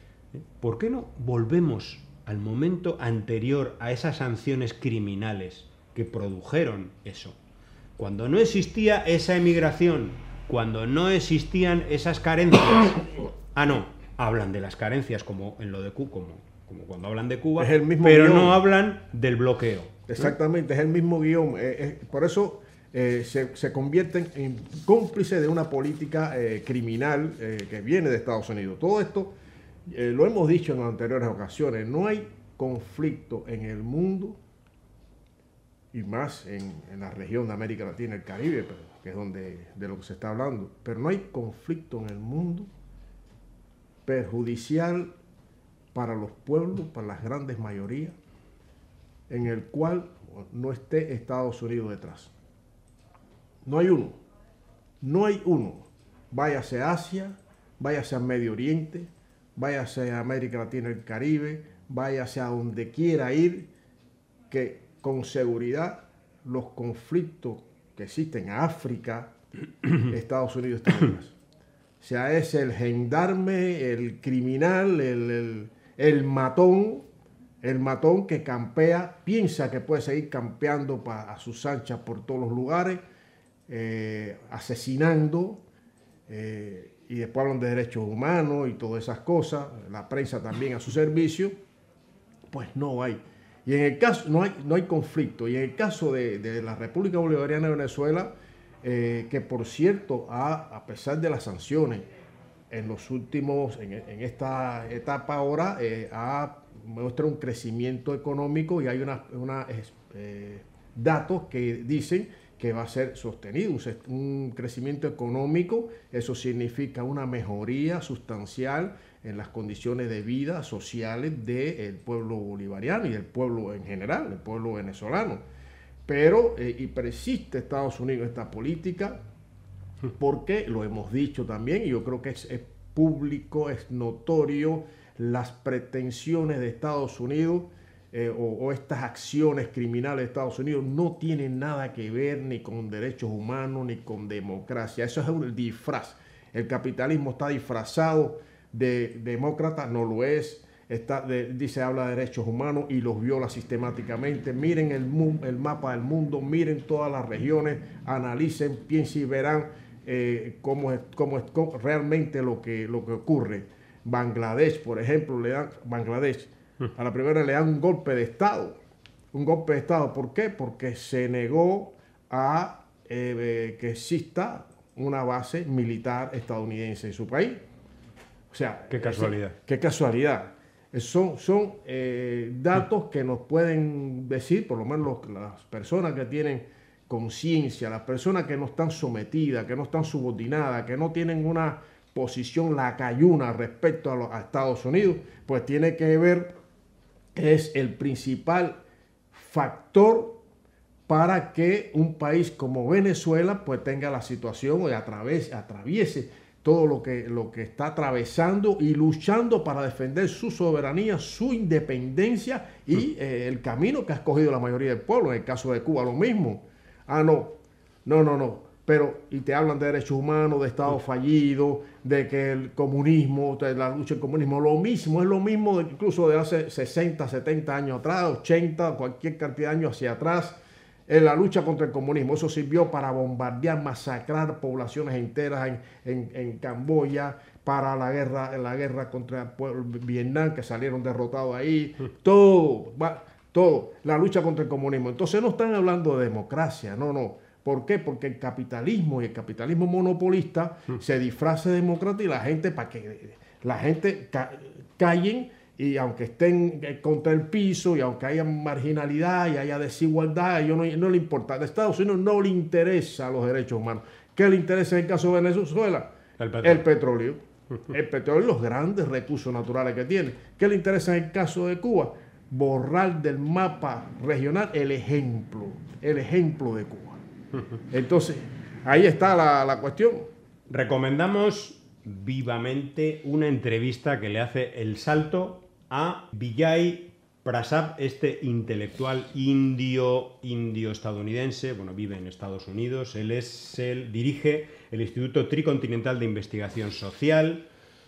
S6: ¿Por qué no volvemos al momento anterior a esas sanciones criminales que produjeron eso? Cuando no existía esa emigración, cuando no existían esas carencias. Ah, no, hablan de las carencias como en lo de Cuba, como, como cuando hablan de Cuba,
S5: Es el mismo
S6: pero
S5: guión.
S6: no hablan del bloqueo.
S5: Exactamente, es el mismo guión. eh, eh, por eso eh, se, se convierten en cómplices de una política eh, criminal eh, que viene de Estados Unidos. Todo esto eh, lo hemos dicho en anteriores ocasiones. No hay conflicto en el mundo y más en, en la región de América Latina y el Caribe, pero, que es donde de lo que se está hablando. Pero no hay conflicto en el mundo perjudicial para los pueblos, para las grandes mayorías, en el cual no esté Estados Unidos detrás. No hay uno. No hay uno. Váyase a Asia, váyase a Medio Oriente, váyase a América Latina y el Caribe, váyase a donde quiera ir, que con seguridad los conflictos que existen en África, Estados Unidos está detrás. O sea, es el gendarme, el criminal, el, el, el matón, el matón que campea, piensa que puede seguir campeando pa, a sus anchas por todos los lugares, eh, asesinando, eh, y después hablan de derechos humanos y todas esas cosas, la prensa también a su servicio, pues no hay. Y en el caso, no hay, no hay conflicto. Y en el caso de, de la República Bolivariana de Venezuela, eh, que por cierto, ha, a pesar de las sanciones, en los últimos, en, en esta etapa ahora, eh, ha muestra un crecimiento económico y hay una, una eh, datos que dicen que va a ser sostenido, un, un crecimiento económico. Eso significa una mejoría sustancial en las condiciones de vida sociales del pueblo bolivariano y del pueblo en general, el pueblo venezolano. Pero, eh, y persiste Estados Unidos esta política, porque lo hemos dicho también, y yo creo que es, es público, es notorio, las pretensiones de Estados Unidos eh, o, o estas acciones criminales de Estados Unidos no tienen nada que ver ni con derechos humanos ni con democracia. Eso es un disfraz. El capitalismo está disfrazado de demócrata, no lo es. Está de, dice, habla de derechos humanos y los viola sistemáticamente. Miren el, el mapa del mundo, miren todas las regiones, analicen, piensen y verán eh, cómo es, cómo es cómo realmente lo que, lo que ocurre. Bangladesh, por ejemplo, le dan, Bangladesh, a la primera le dan un golpe de Estado. Un golpe de Estado, ¿por qué? Porque se negó a eh, que exista una base militar estadounidense en su país. O sea,
S6: qué casualidad.
S5: Ese, qué casualidad. Son, son eh, datos que nos pueden decir, por lo menos los, las personas que tienen conciencia, las personas que no están sometidas, que no están subordinadas, que no tienen una posición lacayuna respecto a, los, a Estados Unidos, pues tiene que ver, es el principal factor para que un país como Venezuela pues tenga la situación y atraviese, atraviese todo lo que, lo que está atravesando y luchando para defender su soberanía, su independencia y eh, el camino que ha escogido la mayoría del pueblo. En el caso de Cuba lo mismo. Ah, no, no, no, no. Pero, y te hablan de derechos humanos, de Estado fallido, de que el comunismo, de la lucha del comunismo, lo mismo, es lo mismo de, incluso de hace sesenta, setenta años atrás, ochenta, cualquier cantidad de años hacia atrás, en la lucha contra el comunismo. Eso sirvió para bombardear, masacrar poblaciones enteras en, en, en Camboya, para la guerra, la guerra contra el pueblo, Vietnam, que salieron derrotados ahí, todo, va, todo, la lucha contra el comunismo. Entonces no están hablando de democracia, no, no. ¿Por qué? Porque el capitalismo y el capitalismo monopolista mm. se disfraza de demócrata y la gente, para que la gente ca callen, y aunque estén contra el piso y aunque haya marginalidad y haya desigualdad, a ellos no, no le importa. A Estados Unidos no le interesa los derechos humanos. ¿Qué le interesa en el caso de Venezuela?
S6: El petróleo.
S5: El petróleo. El petróleo y los grandes recursos naturales que tiene. ¿Qué le interesa en el caso de Cuba? Borrar del mapa regional el ejemplo, el ejemplo de Cuba. Entonces, ahí está la, la cuestión.
S6: Recomendamos vivamente una entrevista que le hace El Salto a Vijay Prasad, este intelectual indio, indio estadounidense, bueno, vive en Estados Unidos. Él es, él dirige el Instituto Tricontinental de Investigación Social,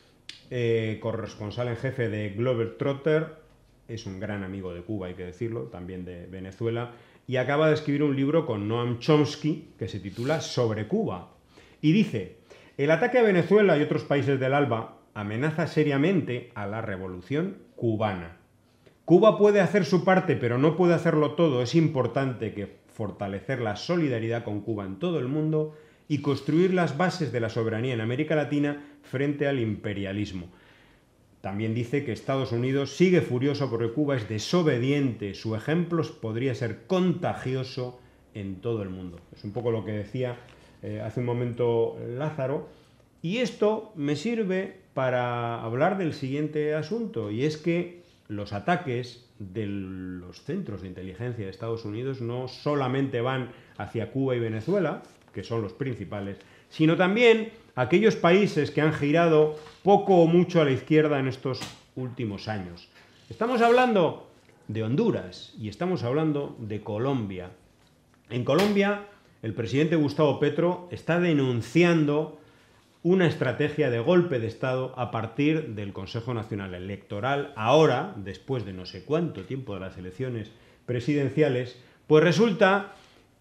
S6: eh, corresponsal en jefe de Globetrotter, es un gran amigo de Cuba, hay que decirlo, también de Venezuela, y acaba de escribir un libro con Noam Chomsky que se titula Sobre Cuba. Y dice: el ataque a Venezuela y otros países del ALBA amenaza seriamente a la revolución cubana. Cuba puede hacer su parte, pero no puede hacerlo todo. Es importante que fortalecer la solidaridad con Cuba en todo el mundo y construir las bases de la soberanía en América Latina frente al imperialismo. También dice que Estados Unidos sigue furioso porque Cuba es desobediente. Su ejemplo podría ser contagioso en todo el mundo. Es un poco lo que decía eh, hace un momento Lázaro. Y esto me sirve para hablar del siguiente asunto, y es que los ataques de los centros de inteligencia de Estados Unidos no solamente van hacia Cuba y Venezuela, que son los principales, sino también aquellos países que han girado poco o mucho a la izquierda en estos últimos años. Estamos hablando de Honduras y estamos hablando de Colombia. En Colombia, el presidente Gustavo Petro está denunciando una estrategia de golpe de Estado a partir del Consejo Nacional Electoral. Ahora, después de no sé cuánto tiempo de las elecciones presidenciales, pues resulta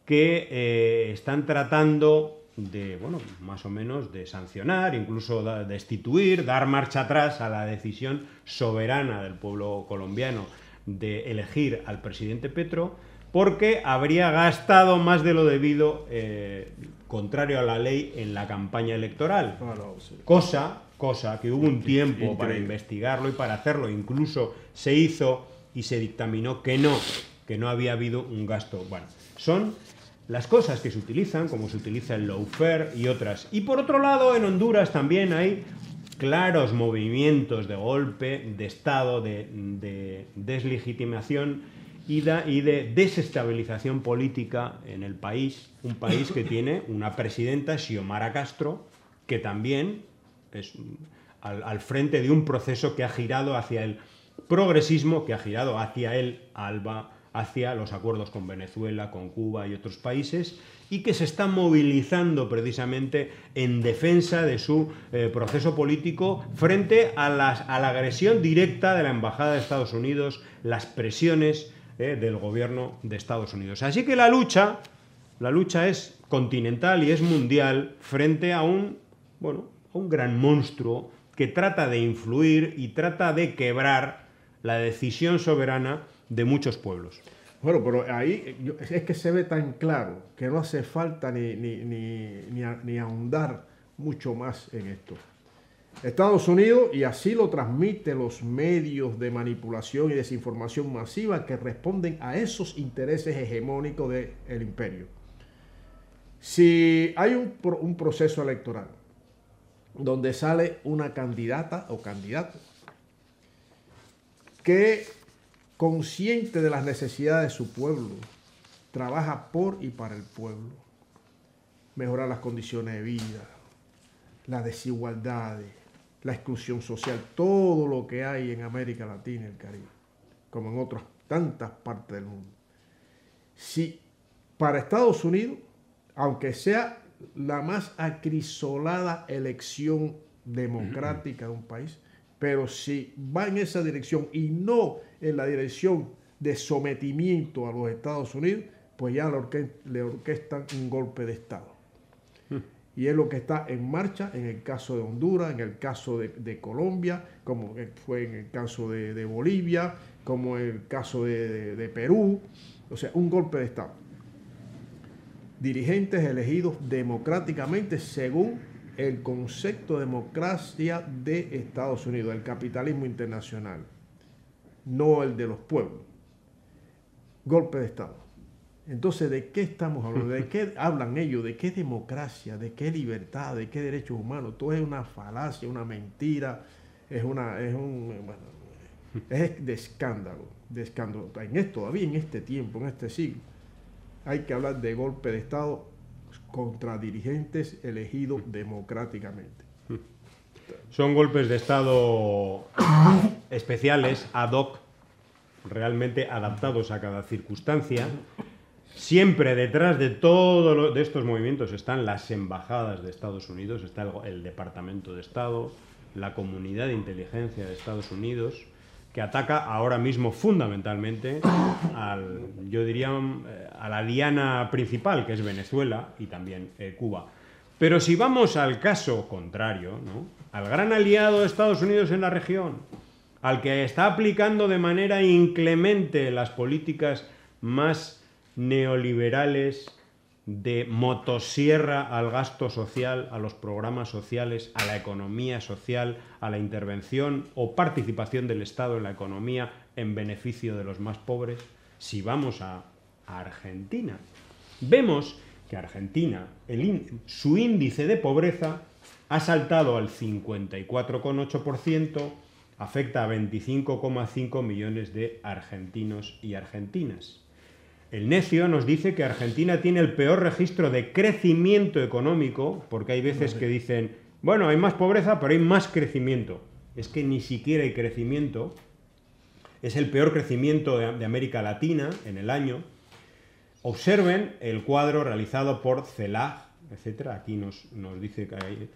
S6: que eh, están tratando de, bueno, más o menos de sancionar, incluso de destituir, dar marcha atrás a la decisión soberana del pueblo colombiano de elegir al presidente Petro, porque habría gastado más de lo debido, eh, contrario a la ley, en la campaña electoral.
S5: Bueno, sí.
S6: Cosa, cosa que hubo un tiempo
S5: Increíble.
S6: para investigarlo y para hacerlo. Incluso se hizo y se dictaminó que no, que no había habido un gasto. Bueno, son las cosas que se utilizan, como se utiliza el lawfare y otras. Y por otro lado, en Honduras también hay claros movimientos de golpe de Estado, de, de deslegitimación y de desestabilización política en el país, un país que tiene una presidenta, Xiomara Castro, que también es al, al frente de un proceso que ha girado hacia el progresismo, que ha girado hacia el ALBA, hacia los acuerdos con Venezuela, con Cuba y otros países, y que se está movilizando precisamente en defensa de su eh, proceso político frente a, las, a la agresión directa de la Embajada de Estados Unidos, las presiones eh, del gobierno de Estados Unidos. Así que la lucha, la lucha es continental y es mundial frente a un, bueno, a un gran monstruo que trata de influir y trata de quebrar la decisión soberana de muchos pueblos.
S5: Bueno, pero ahí yo, es que se ve tan claro que no hace falta ni, ni, ni, ni, ni ahondar mucho más en esto. Estados Unidos, y así lo transmiten los medios de manipulación y desinformación masiva que responden a esos intereses hegemónicos del imperio. Si hay un, un proceso electoral donde sale una candidata o candidato que, consciente de las necesidades de su pueblo, trabaja por y para el pueblo, mejorar las condiciones de vida, las desigualdades, la exclusión social, todo lo que hay en América Latina y el Caribe, como en otras tantas partes del mundo. Si para Estados Unidos, aunque sea la más acrisolada elección democrática de un país, pero si va en esa dirección y no en la dirección de sometimiento a los Estados Unidos, pues ya le, orque le orquestan un golpe de Estado. Y es lo que está en marcha en el caso de Honduras, en el caso de, de Colombia, como fue en el caso de, de Bolivia, como en el caso de, de, de Perú. O sea, un golpe de Estado. Dirigentes elegidos democráticamente según el concepto de democracia de Estados Unidos, el capitalismo internacional, no el de los pueblos. Golpe de Estado. Entonces, ¿de qué estamos hablando? ¿De qué hablan ellos? ¿De qué democracia? ¿De qué libertad? ¿De qué derechos humanos? Todo es una falacia, una mentira, es una, es un, bueno, es de escándalo, de escándalo. En esto, todavía en este tiempo, en este siglo, hay que hablar de golpe de Estado contra dirigentes elegidos democráticamente.
S6: Son golpes de Estado especiales, ad hoc, realmente adaptados a cada circunstancia. Siempre detrás de todos estos movimientos están las embajadas de Estados Unidos, está el, el Departamento de Estado, la Comunidad de Inteligencia de Estados Unidos, que ataca ahora mismo fundamentalmente al, yo diría, a la diana principal, que es Venezuela y también eh, Cuba. Pero si vamos al caso contrario, ¿no?, al gran aliado de Estados Unidos en la región, al que está aplicando de manera inclemente las políticas más neoliberales de motosierra al gasto social, a los programas sociales, a la economía social, a la intervención o participación del Estado en la economía en beneficio de los más pobres. Si vamos a, a Argentina, vemos que Argentina, el, su índice de pobreza ha saltado al cincuenta y cuatro coma ocho por ciento, afecta a veinticinco coma cinco millones de argentinos y argentinas. El necio nos dice que Argentina tiene el peor registro de crecimiento económico, porque hay veces que dicen, bueno, hay más pobreza, pero hay más crecimiento. Es que ni siquiera hay crecimiento. Es el peor crecimiento de, de América Latina en el año. Observen el cuadro realizado por CELAC, etcétera. Aquí nos, nos dice que hay...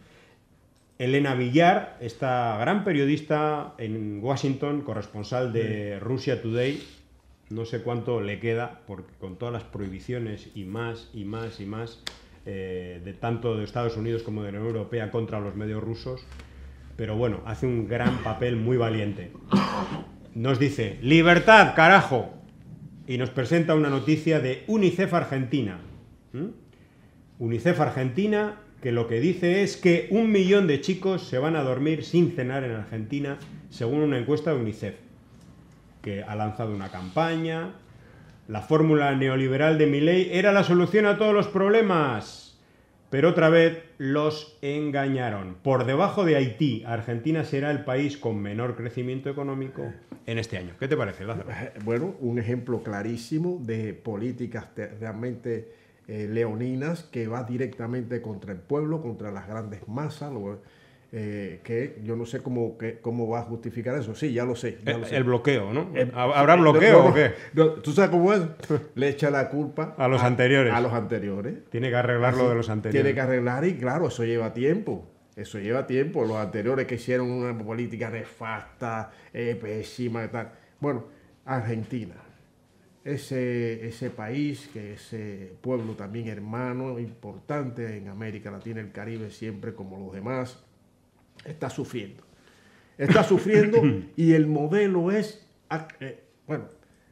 S6: Elena Villar, esta gran periodista en Washington, corresponsal de Russia Today, no sé cuánto le queda, porque con todas las prohibiciones y más y más y más, eh, de tanto de Estados Unidos como de la Unión Europea contra los medios rusos, pero bueno, hace un gran papel muy valiente. Nos dice, ¡libertad, carajo! Y nos presenta una noticia de UNICEF Argentina. ¿Mm? UNICEF Argentina, que lo que dice es que un millón de chicos se van a dormir sin cenar en Argentina, según una encuesta de UNICEF, que ha lanzado una campaña. La fórmula neoliberal de Milei era la solución a todos los problemas, pero otra vez los engañaron. Por debajo de Haití, Argentina será el país con menor crecimiento económico en este año. ¿Qué te parece, Lázaro?
S5: Bueno, un ejemplo clarísimo de políticas realmente eh, leoninas que va directamente contra el pueblo, contra las grandes masas, lo, eh, que yo no sé cómo, que, cómo va a justificar eso. Sí, ya lo sé. Ya
S6: el,
S5: lo sé.
S6: el bloqueo, ¿no?
S5: El,
S6: ¿Habrá bloqueo
S5: no, no,
S6: o qué?
S5: No, ¿tú sabes cómo es? Le echa la culpa
S6: a los a, anteriores.
S5: A los anteriores.
S6: Tiene que arreglar lo de los anteriores.
S5: Tiene que arreglar y claro, eso lleva tiempo. Eso lleva tiempo. Los anteriores que hicieron una política nefasta, eh, pésima y tal. Bueno, Argentina. Ese, ese país, que ese pueblo también hermano, importante en América Latina y el Caribe, siempre como los demás, está sufriendo. Está sufriendo y el modelo es, eh, bueno,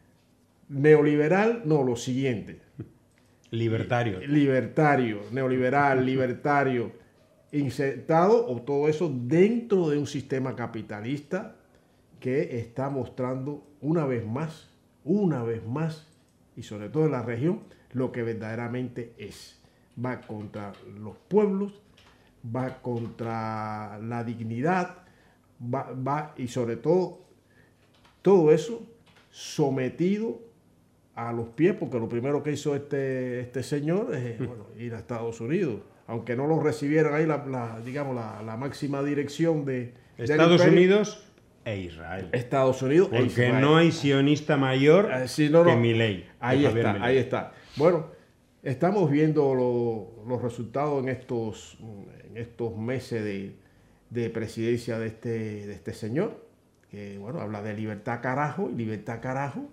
S5: neoliberal, no, lo siguiente.
S6: Libertario.
S5: Libertario, neoliberal, libertario, insertado o todo eso dentro de un sistema capitalista que está mostrando una vez más, una vez más, y sobre todo en la región, lo que verdaderamente es. Va contra los pueblos, va contra la dignidad, va, va y sobre todo, todo eso sometido a los pies, porque lo primero que hizo este, este señor es bueno, ir a Estados Unidos, aunque no lo recibieran ahí la, la digamos la, la máxima dirección de
S6: Estados Unidos e Israel.
S5: Estados Unidos
S6: porque
S5: e Israel.
S6: No hay sionista mayor
S5: eh, sí, no, no.
S6: que Milei.
S5: Ahí está, Milei. Ahí está. Bueno, estamos viendo lo, los resultados en estos, en estos meses de, de presidencia de este, de este señor, que bueno, habla de libertad carajo y libertad carajo.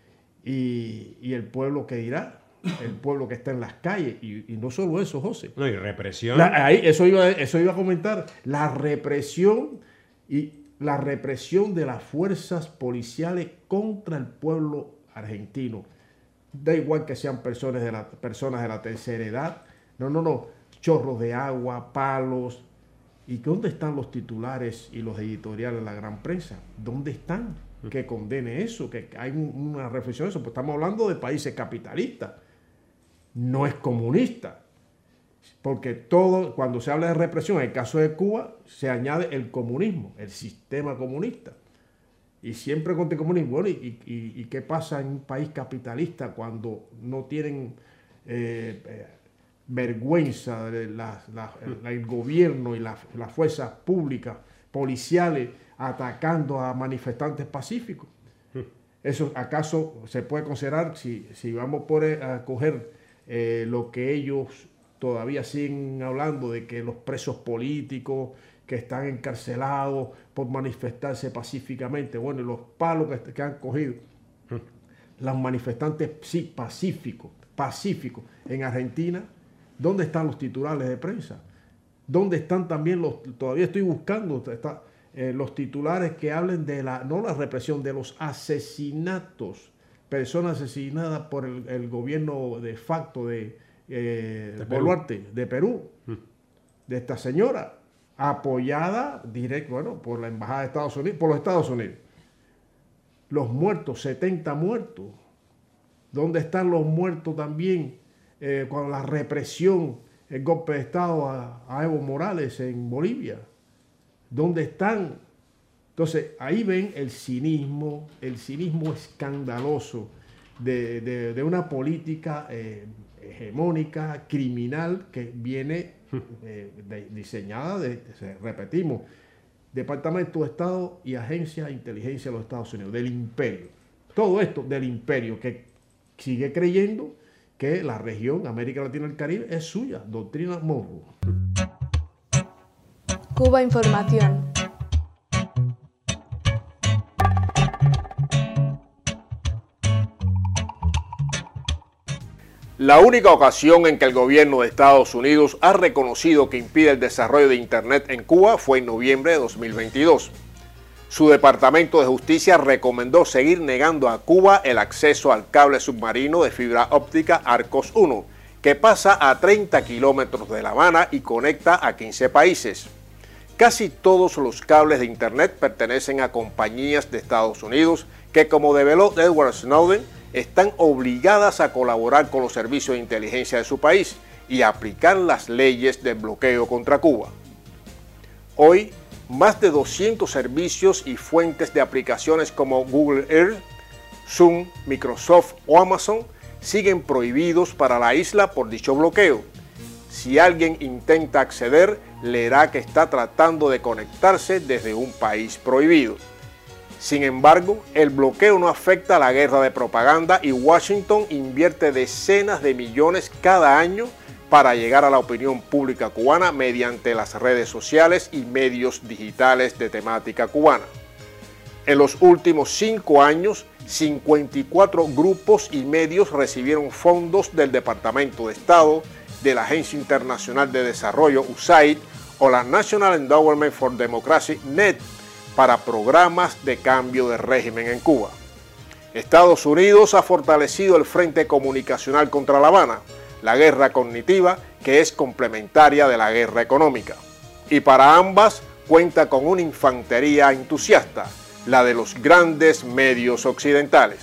S5: Y, y el pueblo que dirá, el pueblo que está en las calles, y, y no solo eso, José.
S6: No, y represión.
S5: La, ahí, eso, iba, eso iba a comentar, la represión y la represión de las fuerzas policiales contra el pueblo argentino. Da igual que sean personas de la, personas de la tercera edad, no, no, no, chorros de agua, palos. ¿Y dónde están los titulares y los editoriales de la gran prensa? ¿Dónde están? Que condene eso, que hay una reflexión de eso, pues estamos hablando de países capitalistas, no es comunista, porque todo, cuando se habla de represión, en el caso de Cuba, se añade el comunismo, el sistema comunista, y siempre contra el comunismo. Bueno, y, y, ¿y qué pasa en un país capitalista cuando no tienen eh, eh, vergüenza de la, la, la, el gobierno y las la fuerzas públicas, policiales, atacando a manifestantes pacíficos? ¿Eso acaso se puede considerar, si, si vamos por, a coger eh, lo que ellos todavía siguen hablando de que los presos políticos que están encarcelados por manifestarse pacíficamente, bueno, y los palos que, que han cogido los manifestantes sí, pacíficos, pacíficos en Argentina, ¿dónde están los titulares de prensa? ¿Dónde están también los, todavía estoy buscando, está, Eh, los titulares que hablen de la, no la represión, de los asesinatos, personas asesinadas por el, el gobierno de facto de, eh, de Boluarte, de Perú, mm. de esta señora, apoyada directo, bueno, por la embajada de Estados Unidos, por los Estados Unidos. Los muertos, setenta muertos. ¿Dónde están los muertos también eh, con la represión, el golpe de Estado a, a Evo Morales en Bolivia? ¿Dónde están? Entonces, ahí ven el cinismo, el cinismo escandaloso de, de, de una política eh, hegemónica, criminal, que viene eh, de, diseñada, de, de, repetimos, Departamento de Estado y Agencia de Inteligencia de los Estados Unidos, del imperio. Todo esto del imperio, que sigue creyendo que la región América Latina y el Caribe es suya, doctrina Monroe.
S3: Cuba Información.
S5: La única ocasión en que el gobierno de Estados Unidos ha reconocido que impide el desarrollo de Internet en Cuba fue en noviembre de dos mil veintidós. Su Departamento de Justicia recomendó seguir negando a Cuba el acceso al cable submarino de fibra óptica Arcos uno, que pasa a treinta kilómetros de La Habana y conecta a quince países. Casi todos los cables de Internet pertenecen a compañías de Estados Unidos que, como develó Edward Snowden, están obligadas a colaborar con los servicios de inteligencia de su país y a aplicar las leyes de bloqueo contra Cuba. Hoy, más de doscientos servicios y fuentes de aplicaciones como Google Earth, Zoom, Microsoft o Amazon siguen prohibidos para la isla por dicho bloqueo. Si alguien intenta acceder, leerá que está tratando de conectarse desde un país prohibido. Sin embargo, el bloqueo no afecta a la guerra de propaganda y Washington invierte decenas de millones cada año para llegar a la opinión pública cubana mediante las redes sociales y medios digitales de temática cubana. En los últimos cinco años, cincuenta y cuatro grupos y medios recibieron fondos del Departamento de Estado, de la Agencia Internacional de Desarrollo U S A I D o la National Endowment for Democracy N E D para programas de cambio de régimen en Cuba. Estados Unidos ha fortalecido el Frente Comunicacional contra La Habana, la guerra cognitiva que es complementaria de la guerra económica. Y para ambas cuenta con una infantería entusiasta, la de los grandes medios occidentales.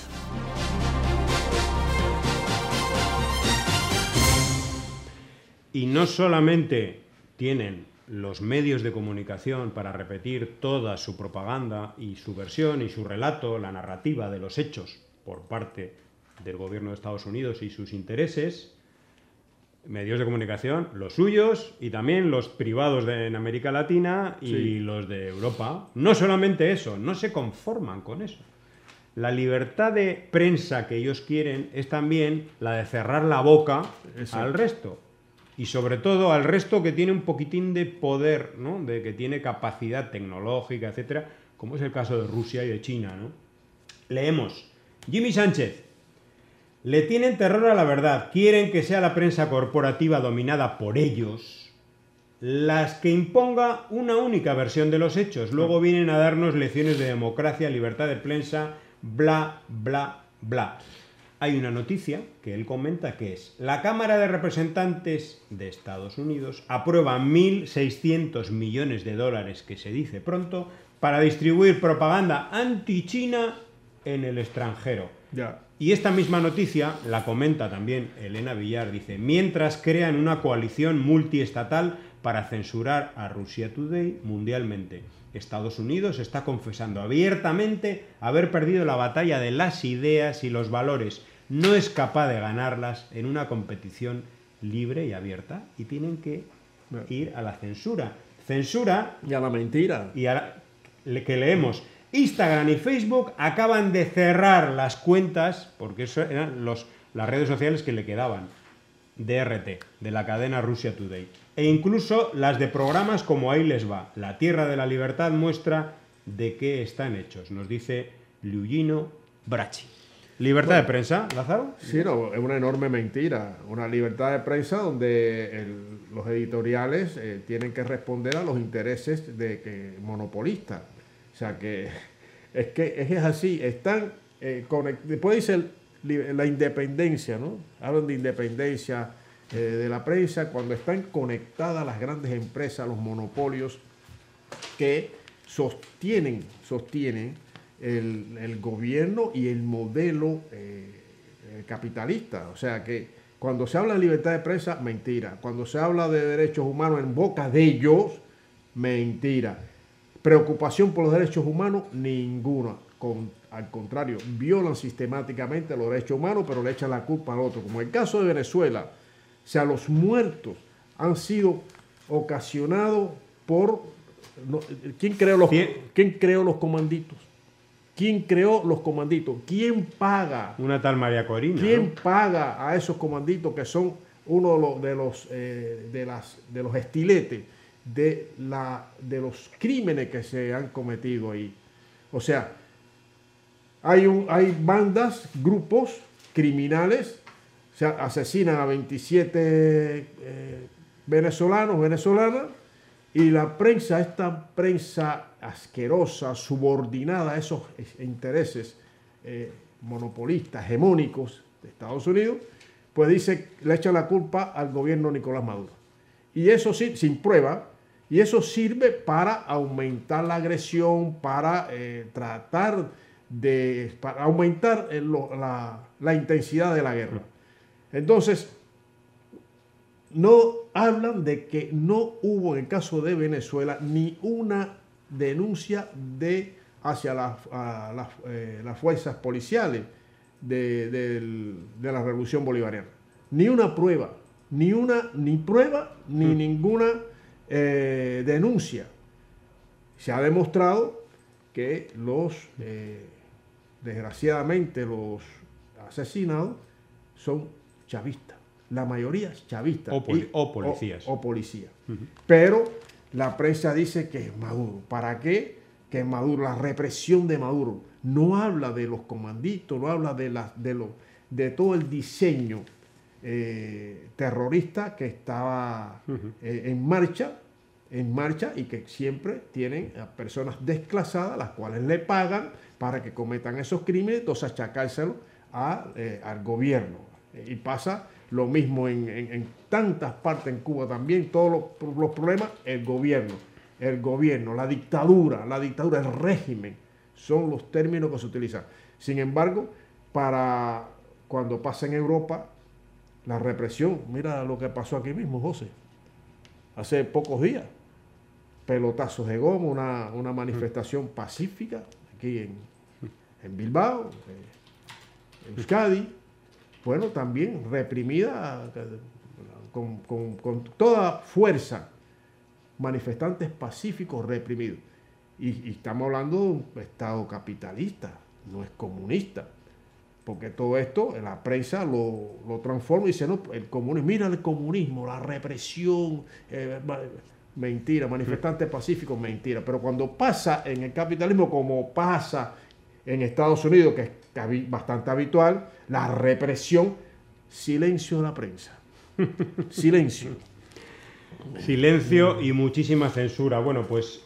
S6: Y no solamente tienen los medios de comunicación para repetir toda su propaganda y su versión y su relato, la narrativa de los hechos por parte del gobierno de Estados Unidos y sus intereses, medios de comunicación, los suyos y también los privados de, en América Latina y sí. los de Europa. No solamente eso, no se conforman con eso. La libertad de prensa que ellos quieren es también la de cerrar la boca Exacto. al resto. Y sobre todo al resto que tiene un poquitín de poder, ¿no? De que tiene capacidad tecnológica, etcétera, como es el caso de Rusia y de China, ¿no? Leemos. Jimmy Sánchez. Le tienen terror a la verdad. Quieren que sea la prensa corporativa dominada por ellos las que imponga una única versión de los hechos. Luego vienen a darnos lecciones de democracia, libertad de prensa, bla, bla, bla. Hay una noticia que él comenta que es: la Cámara de Representantes de Estados Unidos aprueba mil seiscientos millones de dólares, que se dice pronto, para distribuir propaganda anti-China en el extranjero.
S5: Ya.
S6: Y esta misma noticia la comenta también Elena Villar, dice: mientras crean una coalición multiestatal para censurar a Russia Today mundialmente. Estados Unidos está confesando abiertamente haber perdido la batalla de las ideas y los valores. No es capaz de ganarlas en una competición libre y abierta y tienen que ir a la censura. Censura...
S5: Y a la mentira.
S6: Y a la, que leemos. Instagram y Facebook acaban de cerrar las cuentas, porque eso eran los, las redes sociales que le quedaban, de R T, de la cadena Russia Today. E incluso las de programas como Ahí les va. La Tierra de la Libertad muestra de qué están hechos, nos dice Luigino Bracci. ¿Libertad bueno, de prensa, Lázaro?
S5: Sí, no, es una enorme mentira. Una libertad de prensa donde el, los editoriales eh, tienen que responder a los intereses de que monopolistas. O sea que es que es así. Están eh, conectados. Después dice el, la independencia, ¿no? Hablan de independencia eh, de la prensa cuando están conectadas las grandes empresas, los monopolios que sostienen, sostienen El, el gobierno y el modelo eh, capitalista. O sea que cuando se habla de libertad de prensa, mentira. Cuando se habla de derechos humanos en boca de ellos, mentira. Preocupación por los derechos humanos, ninguna. Con, al contrario, violan sistemáticamente los derechos humanos, pero le echan la culpa al otro. Como el caso de Venezuela. O sea, los muertos han sido ocasionados por... No, ¿quién creó los, ¿quién creó los comanditos? ¿Quién creó los comanditos? ¿Quién paga?
S6: Una tal María Corina.
S5: ¿Quién
S6: ¿no?
S5: paga a esos comanditos que son uno de los, de los, eh, de las, de los estiletes de, la, de los crímenes que se han cometido ahí? O sea, hay, un, hay bandas, grupos criminales, sea, asesinan a veintisiete eh, venezolanos, venezolanas, y la prensa, esta prensa asquerosa, subordinada a esos intereses eh, monopolistas, hegemónicos de Estados Unidos, pues dice, le echa la culpa al gobierno de Nicolás Maduro. Y eso sí, sin prueba, y eso sirve para aumentar la agresión, para eh, tratar de para aumentar el, la, la intensidad de la guerra. Entonces, no hablan de que no hubo en el caso de Venezuela ni una denuncia de hacia las, a, las, eh, las fuerzas policiales de, de, de la Revolución Bolivariana. Ni una prueba, ni una ni prueba, ni mm. ninguna eh, denuncia. Se ha demostrado que los, eh, desgraciadamente, los asesinados son chavistas. La mayoría es chavista.
S6: O, poli o policías.
S5: O, o policías. Uh-huh. Pero la prensa dice que es Maduro. ¿Para qué? Que es Maduro, la represión de Maduro. No habla de los comanditos, no habla de, la, de, lo, de todo el diseño eh, terrorista que estaba uh-huh. eh, en marcha, en marcha y que siempre tienen a personas desclasadas, las cuales le pagan para que cometan esos crímenes, entonces achacárselo a, eh, al gobierno. Y pasa lo mismo en, en, en tantas partes en Cuba también, todos los, los problemas, el gobierno, el gobierno, la dictadura, la dictadura, el régimen, son los términos que se utilizan. Sin embargo, para cuando pasa en Europa, la represión, mira lo que pasó aquí mismo, José, hace pocos días, pelotazos de goma, una, una manifestación pacífica aquí en, en Bilbao, en Euskadi, bueno, también reprimida con, con, con toda fuerza, manifestantes pacíficos reprimidos. Y, y estamos hablando de un Estado capitalista, no es comunista, porque todo esto la prensa lo, lo transforma y dice, no, el comunismo, mira el comunismo, la represión, eh, mentira, manifestantes pacíficos, mentira. Pero cuando pasa en el capitalismo, como pasa en Estados Unidos, que es bastante habitual, la represión, silencio de la prensa. Silencio.
S6: Silencio y muchísima censura. Bueno, pues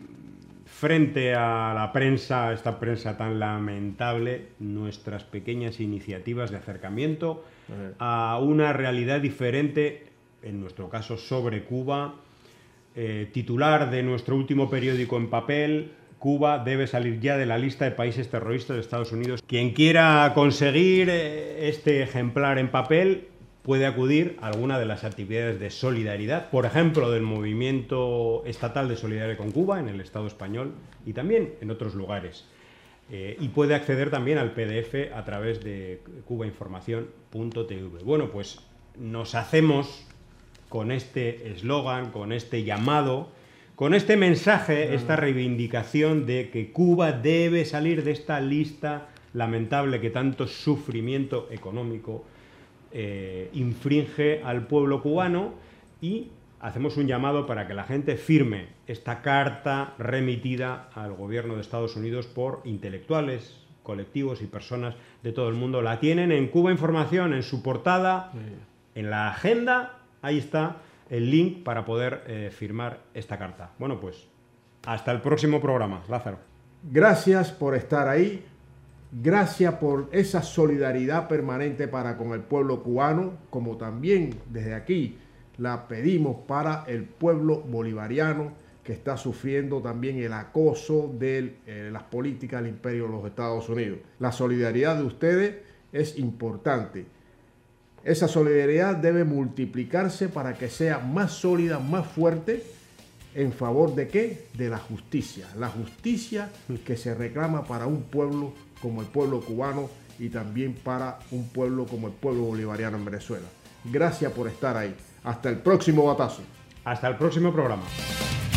S6: frente a la prensa, esta prensa tan lamentable, nuestras pequeñas iniciativas de acercamiento a una realidad diferente, en nuestro caso sobre Cuba, eh, titular de nuestro último periódico en papel: Cuba debe salir ya de la lista de países terroristas de Estados Unidos. Quien quiera conseguir este ejemplar en papel puede acudir a alguna de las actividades de solidaridad, por ejemplo, del Movimiento Estatal de Solidaridad con Cuba en el Estado español y también en otros lugares. Eh, y puede acceder también al P D F a través de cuba información punto t v. Bueno, pues nos hacemos con este eslogan, con este llamado, con este mensaje, esta reivindicación de que Cuba debe salir de esta lista lamentable que tanto sufrimiento económico eh, infringe al pueblo cubano, y hacemos un llamado para que la gente firme esta carta remitida al gobierno de Estados Unidos por intelectuales, colectivos y personas de todo el mundo. La tienen en Cuba Información, en su portada, en la agenda, ahí está el link para poder eh, firmar esta carta. Bueno, pues hasta el próximo programa, Lázaro.
S5: Gracias por estar ahí, gracias por esa solidaridad permanente para con el pueblo cubano, como también desde aquí la pedimos para el pueblo bolivariano, que está sufriendo también el acoso de eh, las políticas del imperio de los Estados Unidos. La solidaridad de ustedes es importante. Esa solidaridad debe multiplicarse para que sea más sólida, más fuerte, ¿en favor de qué? De la justicia. La justicia que se reclama para un pueblo como el pueblo cubano y también para un pueblo como el pueblo bolivariano en Venezuela. Gracias por estar ahí. Hasta el próximo batazo.
S6: Hasta el próximo programa.